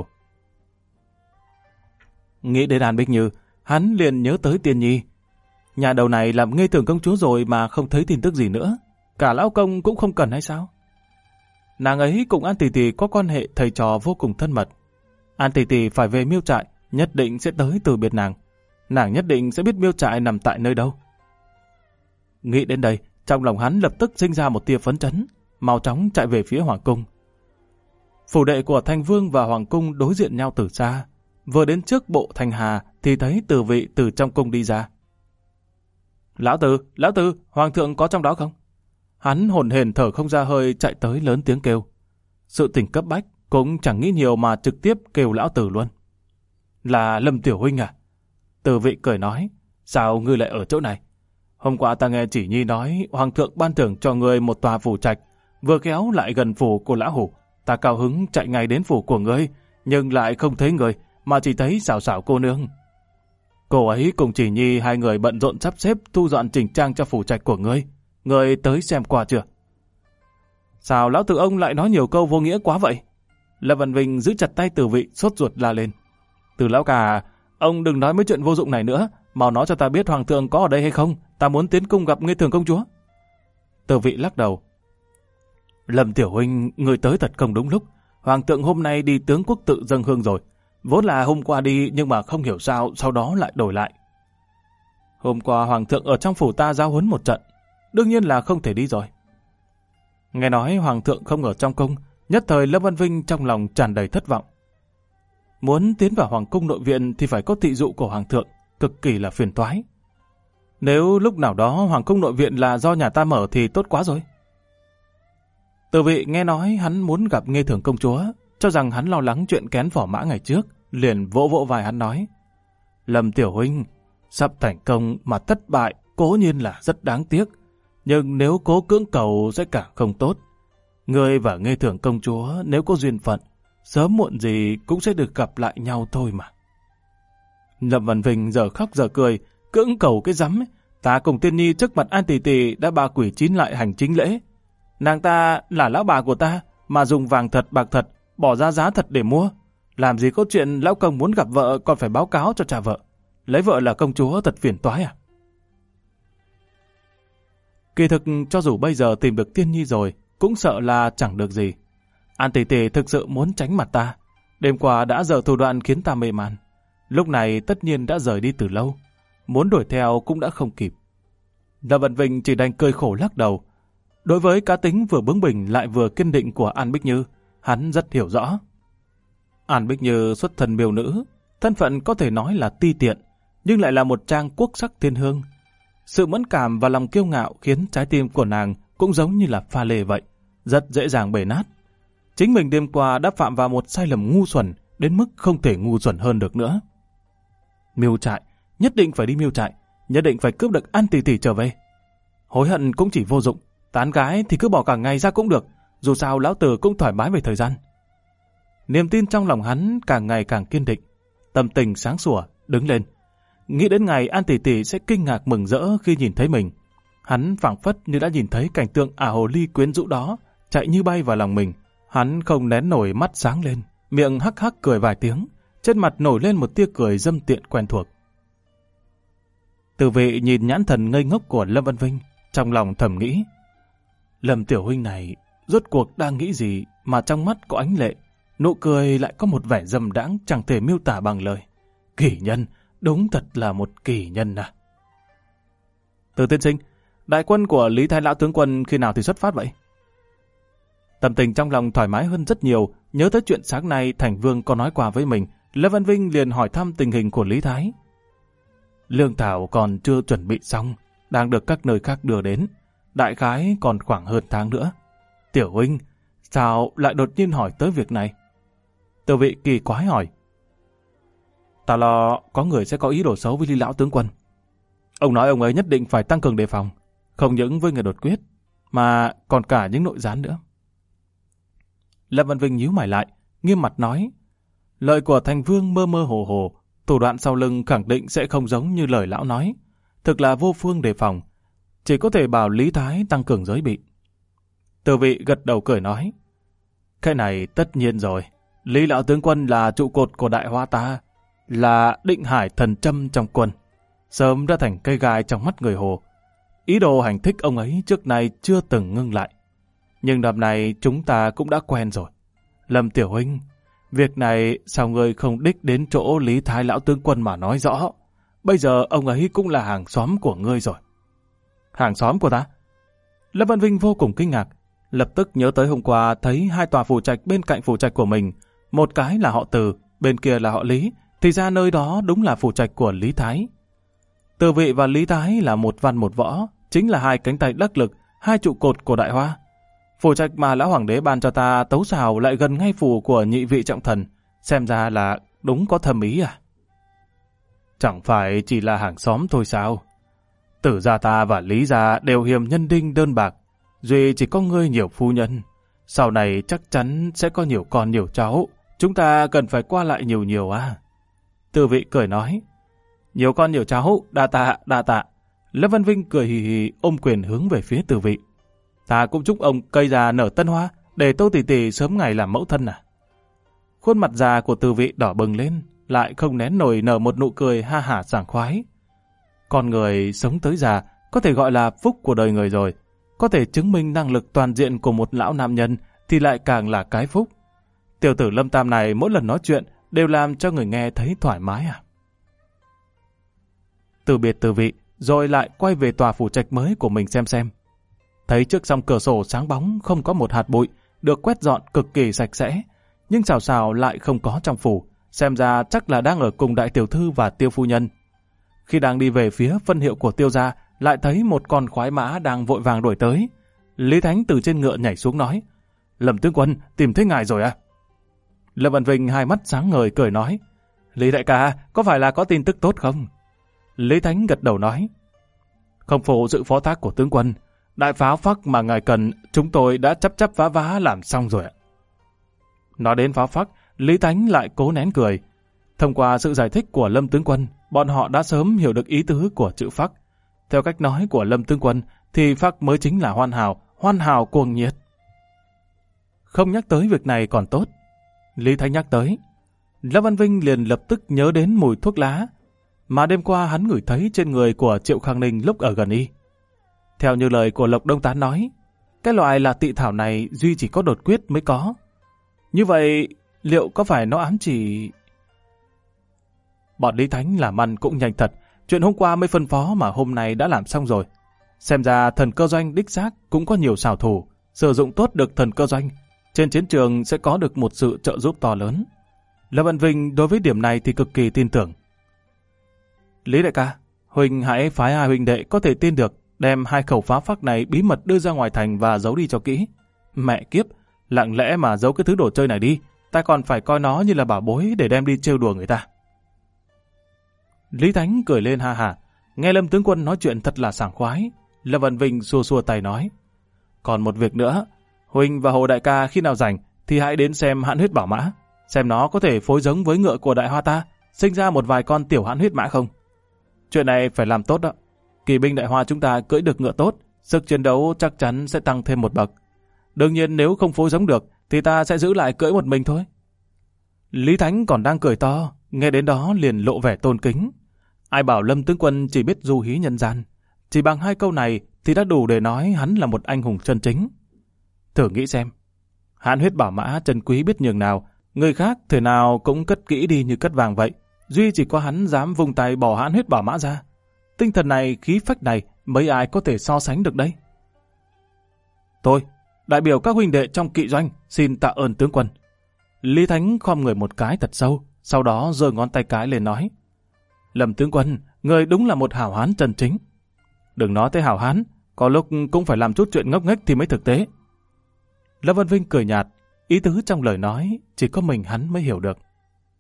Nghĩ đến An Bích Như, hắn liền nhớ tới Tiên Nhi. Nhà đầu này làm ngây thường công chúa rồi mà không thấy tin tức gì nữa. Cả lão công cũng không cần hay sao? Nàng ấy cùng An tỷ tỷ có quan hệ thầy trò vô cùng thân mật. An tỷ tỷ phải về miêu trại, nhất định sẽ tới từ biệt nàng. Nàng nhất định sẽ biết miêu trại nằm tại nơi đâu. Nghĩ đến đây, trong lòng hắn lập tức sinh ra một tia phấn chấn, mau chóng chạy về phía hoàng cung. Phủ đệ của Thành Vương và hoàng cung đối diện nhau từ xa. Vừa đến trước bộ thành hà thì thấy Từ Vị từ trong cung đi ra. Lão Từ, hoàng thượng có trong đó không? Hắn hổn hển thở không ra hơi chạy tới lớn tiếng kêu. Sự tình cấp bách cũng chẳng nghĩ nhiều mà trực tiếp kêu lão Từ luôn. Là Lâm tiểu huynh à? Từ Vị cười nói, sao ngươi lại ở chỗ này? Hôm qua ta nghe Chỉ Nhi nói hoàng thượng ban thưởng cho ngươi một tòa phủ trạch, vừa khéo lại gần phủ của lão hủ. Ta cao hứng chạy ngay đến phủ của ngươi, nhưng lại không thấy người, mà chỉ thấy xảo xảo cô nương. Cô ấy cùng Chỉ Nhi hai người bận rộn sắp xếp thu dọn chỉnh trang cho phủ trạch của ngươi. Ngươi tới xem qua chưa? Sao lão tử ông lại nói nhiều câu vô nghĩa quá vậy? Lâm Văn Vinh giữ chặt tay Từ Vị sốt ruột la lên. Từ lão cả, ông đừng nói mấy chuyện vô dụng này nữa, mau nói cho ta biết hoàng thượng có ở đây hay không, ta muốn tiến cung gặp ngây thường công chúa. Từ Vị lắc đầu. Lâm tiểu huynh, người tới thật không đúng lúc. Hoàng thượng hôm nay đi tướng quốc tự dâng hương rồi. Vốn là hôm qua đi nhưng mà không hiểu sao sau đó lại đổi lại. Hôm qua hoàng thượng ở trong phủ ta giáo huấn một trận, đương nhiên là không thể đi rồi. Nghe nói hoàng thượng không ở trong cung, nhất thời Lâm Văn Vinh trong lòng tràn đầy thất vọng. Muốn tiến vào hoàng cung nội viện thì phải có thị dụ của hoàng thượng, cực kỳ là phiền toái. Nếu lúc nào đó hoàng cung nội viện là do nhà ta mở thì tốt quá rồi. Từ Vị nghe nói hắn muốn gặp ngây thường công chúa, cho rằng hắn lo lắng chuyện kén Phò Mã ngày trước, liền vỗ vỗ vai hắn nói: Lâm tiểu huynh, sắp thành công mà thất bại cố nhiên là rất đáng tiếc, nhưng nếu cố cưỡng cầu sẽ càng không tốt. Ngươi và Nghê Thường công chúa nếu có duyên phận, sớm muộn gì cũng sẽ được gặp lại nhau thôi mà. Lâm Văn Vinh giờ khóc giờ cười, cưỡng cầu cái rắm ấy. Ta cùng Tiên Nhi trước mặt An tỷ tỷ đã ba quỷ chín lại hành chính lễ. Nàng ta là lão bà của ta, mà dùng vàng thật bạc thật, bỏ ra giá thật để mua. Làm gì có chuyện lão công muốn gặp vợ còn phải báo cáo cho cha vợ. Lấy vợ là công chúa thật phiền toái à? Kỳ thực cho dù bây giờ tìm được Tiên Nhi rồi, cũng sợ là chẳng được gì. An tỷ tỷ thực sự muốn tránh mặt ta. Đêm qua đã dở thủ đoạn khiến ta mê man. Lúc này tất nhiên đã rời đi từ lâu. Muốn đuổi theo cũng đã không kịp. Lâm Văn Vinh chỉ đành cười khổ lắc đầu. Đối với cá tính vừa bướng bỉnh lại vừa kiên định của An Bích Như, hắn rất hiểu rõ. An Bích Như xuất thân miêu nữ, thân phận có thể nói là ti tiện, nhưng lại là một trang quốc sắc thiên hương. Sự mẫn cảm và lòng kiêu ngạo khiến trái tim của nàng cũng giống như là pha lê vậy, rất dễ dàng bể nát. Chính mình đêm qua đã phạm vào một sai lầm ngu xuẩn, đến mức không thể ngu xuẩn hơn được nữa. Miêu trại, nhất định phải đi miêu trại, nhất định phải cướp được An tỷ tỷ trở về. Hối hận cũng chỉ vô dụng, tán gái thì cứ bỏ cả ngày ra cũng được, dù sao lão tử cũng thoải mái về thời gian. Niềm tin trong lòng hắn càng ngày càng kiên định, tâm tình sáng sủa, đứng lên. Nghĩ đến ngày An tỷ tỷ sẽ kinh ngạc mừng rỡ khi nhìn thấy mình. Hắn phảng phất như đã nhìn thấy cảnh tượng ả hồ ly quyến rũ đó, chạy như bay vào lòng mình. Hắn không nén nổi mắt sáng lên, miệng hắc hắc cười vài tiếng, trên mặt nổi lên một tia cười dâm tiện quen thuộc. Từ vị nhìn nhãn thần ngây ngốc của Lâm Văn Vinh, trong lòng thầm nghĩ, Lâm tiểu huynh này rốt cuộc đang nghĩ gì mà trong mắt có ánh lệ, nụ cười lại có một vẻ dâm đãng chẳng thể miêu tả bằng lời. Kỳ nhân, đúng thật là một kỳ nhân à. Từ tiên sinh, đại quân của Lý Thái Lão tướng quân khi nào thì xuất phát vậy? Tâm tình trong lòng thoải mái hơn rất nhiều, nhớ tới chuyện sáng nay Thành Vương có nói qua với mình, Lâm Văn Vinh liền hỏi thăm tình hình của Lý Thái. Lương thảo còn chưa chuẩn bị xong, đang được các nơi khác đưa đến, đại khái còn khoảng hơn tháng nữa. Tiểu huynh, sao lại đột nhiên hỏi tới việc này? Từ vị kỳ quái hỏi. Ta lo có người sẽ có ý đồ xấu với Lý Lão tướng quân. Ông nói ông ấy nhất định phải tăng cường đề phòng, không những với người đột quyết, mà còn cả những nội gián nữa. Lâm Văn Vinh nhíu mày lại, nghiêm mặt nói, lời của Thành Vương mơ mơ hồ hồ, thủ đoạn sau lưng khẳng định sẽ không giống như lời lão nói, thực là vô phương đề phòng, chỉ có thể bảo Lý Thái tăng cường giới bị. Từ vị gật đầu cười nói, cái này tất nhiên rồi, Lý Lão tướng quân là trụ cột của Đại Hoa ta, là định hải thần châm trong quân, sớm đã thành cây gai trong mắt người Hồ. Ý đồ hành thích ông ấy trước nay chưa từng ngưng lại. Nhưng đợt này chúng ta cũng đã quen rồi. Lâm tiểu huynh, việc này sao ngươi không đích đến chỗ Lý Thái Lão tướng quân mà nói rõ? Bây giờ ông ấy cũng là hàng xóm của ngươi rồi. Hàng xóm của ta? Lâm Văn Vinh vô cùng kinh ngạc, lập tức nhớ tới hôm qua thấy hai tòa phủ trạch bên cạnh phủ trạch của mình, một cái là họ Từ, bên kia là họ Lý, thì ra nơi đó đúng là phủ trạch của Lý Thái. Từ vị và Lý Thái là một văn một võ, chính là hai cánh tay đắc lực, hai trụ cột của Đại Hoa. Phủ trạch mà lão hoàng đế ban cho ta tấu xào lại gần ngay phủ của nhị vị trọng thần, xem ra là đúng có thâm ý à? Chẳng phải chỉ là hàng xóm thôi sao? Tử gia ta và Lý gia đều hiềm nhân đinh đơn bạc, duy chỉ có ngươi nhiều phu nhân. Sau này chắc chắn sẽ có nhiều con nhiều cháu, chúng ta cần phải qua lại nhiều nhiều à? Từ vị cười nói, nhiều con nhiều cháu, đa tạ, đa tạ. Lâm Văn Vinh cười hì hì ôm quyền hướng về phía từ vị. Ta cũng chúc ông cây già nở tân hoa, để Tô tỷ tỷ sớm ngày làm mẫu thân à? Khuôn mặt già của từ vị đỏ bừng lên, lại không nén nổi nở một nụ cười ha hả sảng khoái. Con người sống tới già có thể gọi là phúc của đời người rồi, có thể chứng minh năng lực toàn diện của một lão nam nhân thì lại càng là cái phúc. Tiểu tử Lâm Tam này mỗi lần nói chuyện đều làm cho người nghe thấy thoải mái à? Từ biệt từ vị, rồi lại quay về tòa phủ trạch mới của mình xem. Thấy trước song cửa sổ sáng bóng không có một hạt bụi, được quét dọn cực kỳ sạch sẽ, nhưng xào lại không có trong phủ, xem ra chắc là đang ở cùng đại tiểu thư và Tiêu phu nhân. Khi đang đi về phía phân hiệu của Tiêu gia, lại thấy một con khoái mã đang vội vàng đuổi tới. Lý Thánh từ trên ngựa nhảy xuống nói, Lâm tướng quân tìm thấy ngài rồi à? Lâm Văn Vinh hai mắt sáng ngời cười nói, Lý đại ca, có phải là có tin tức tốt không? Lý Thánh gật đầu nói. Không phụ sự phó thác của tướng quân, đại pháo phắc mà ngài cần chúng tôi đã chấp vá vá làm xong rồi ạ. Nói đến pháo phắc, Lý Thánh lại cố nén cười. Thông qua sự giải thích của Lâm tướng quân, bọn họ đã sớm hiểu được ý tứ của chữ phắc. Theo cách nói của Lâm tướng quân thì phắc mới chính là hoàn hảo cuồng nhiệt. Không nhắc tới việc này còn tốt. Lý Thánh nhắc tới. Lâm Văn Vinh liền lập tức nhớ đến mùi thuốc lá mà đêm qua hắn ngửi thấy trên người của Triệu Khang Ninh lúc ở gần y. Theo như lời của Lộc Đông Tán nói, cái loại là tị thảo này duy chỉ có đột quyết mới có. Như vậy, liệu có phải nó ám chỉ... Bọn Lý Thánh làm ăn cũng nhanh thật, chuyện hôm qua mới phân phó mà hôm nay đã làm xong rồi. Xem ra thần cơ doanh đích xác cũng có nhiều xảo thủ, sử dụng tốt được thần cơ doanh, trên chiến trường sẽ có được một sự trợ giúp to lớn. Lâm Văn Vinh đối với điểm này thì cực kỳ tin tưởng. Lý đại ca, huynh hãy phái hai huynh đệ có thể tin được, đem 2 khẩu pháo phắc này bí mật đưa ra ngoài thành và giấu đi cho kỹ. Mẹ kiếp, lặng lẽ mà giấu cái thứ đồ chơi này đi, ta còn phải coi nó như là bảo bối để đem đi trêu đùa người ta. Lý Thánh cười lên ha hả, nghe Lâm tướng quân nói chuyện thật là sảng khoái. Lâm Văn Vinh xua xua tay nói, còn một việc nữa, huynh và Hồ đại ca khi nào rảnh thì hãy đến xem hãn huyết bảo mã, xem nó có thể phối giống với ngựa của đại hoa ta, sinh ra một vài con tiểu hãn huyết mã không. Chuyện này phải làm tốt đó. Kỳ binh đại hoa chúng ta cưỡi được ngựa tốt, sức chiến đấu chắc chắn sẽ tăng thêm một bậc. Đương nhiên nếu không phối giống được thì ta sẽ giữ lại cưỡi một mình thôi. Lý Thánh còn đang cười to, nghe đến đó liền lộ vẻ tôn kính. Ai bảo Lâm tướng quân chỉ biết du hí nhân gian, chỉ bằng 2 câu này thì đã đủ để nói hắn là một anh hùng chân chính. Thử nghĩ xem, hãn huyết bảo mã chân quý biết nhường nào, người khác thể nào cũng cất kỹ đi như cất vàng vậy, duy chỉ có hắn dám vung tay bỏ hãn huyết bảo mã ra. Tinh thần này, khí phách này, mấy ai có thể so sánh được đây? Tôi, đại biểu các huynh đệ trong kỵ doanh, xin tạ ơn tướng quân. Lý Thánh khom người một cái thật sâu, sau đó giơ ngón tay cái lên nói, Lâm tướng quân, người đúng là một hảo hán chân chính. Đừng nói tới hảo hán, có lúc cũng phải làm chút chuyện ngốc nghếch thì mới thực tế. Lâm Văn Vinh cười nhạt, ý tứ trong lời nói chỉ có mình hắn mới hiểu được.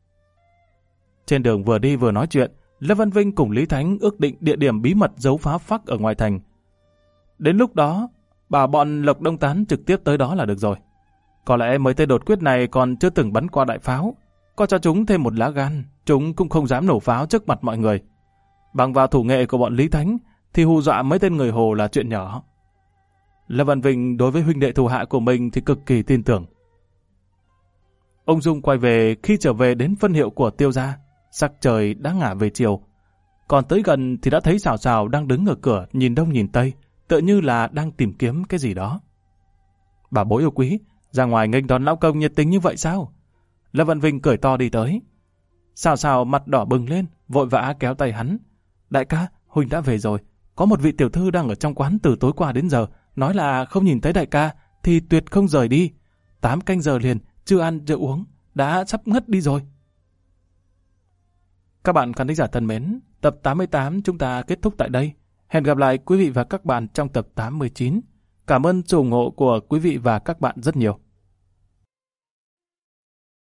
Trên đường vừa đi vừa nói chuyện, Lâm Văn Vinh cùng Lý Thánh ước định địa điểm bí mật giấu pháo phắc ở ngoài thành. Đến lúc đó, bảo bọn Lộc Đông Tán trực tiếp tới đó là được rồi. Có lẽ mấy tên đột quyết này còn chưa từng bắn qua đại pháo. Có cho chúng thêm một lá gan, chúng cũng không dám nổ pháo trước mặt mọi người. Bằng vào thủ nghệ của bọn Lý Thánh thì hù dọa mấy tên người Hồ là chuyện nhỏ. Lâm Văn Vinh đối với huynh đệ thù hạ của mình thì cực kỳ tin tưởng. Ông Dung quay về, khi trở về đến phân hiệu của Tiêu gia, sắc trời đã ngả về chiều. Còn tới gần thì đã thấy Sào Sào đang đứng ở cửa nhìn đông nhìn tây, tựa như là đang tìm kiếm cái gì đó. Bà bối yêu quý, ra ngoài nghênh đón lão công nhiệt tình như vậy sao? Lâm Văn Vinh cười to đi tới. Sào Sào mặt đỏ bừng lên, vội vã kéo tay hắn. Đại ca, huynh đã về rồi. Có một vị tiểu thư đang ở trong quán từ tối qua đến giờ, nói là không nhìn thấy đại ca thì tuyệt không rời đi. 8 canh giờ liền, chưa ăn chưa uống, đã sắp ngất đi rồi. Các bạn khán thính giả thân mến, tập 88 chúng ta kết thúc tại đây. Hẹn gặp lại quý vị và các bạn trong tập 89. Cảm ơn sự ủng hộ của quý vị và các bạn rất nhiều.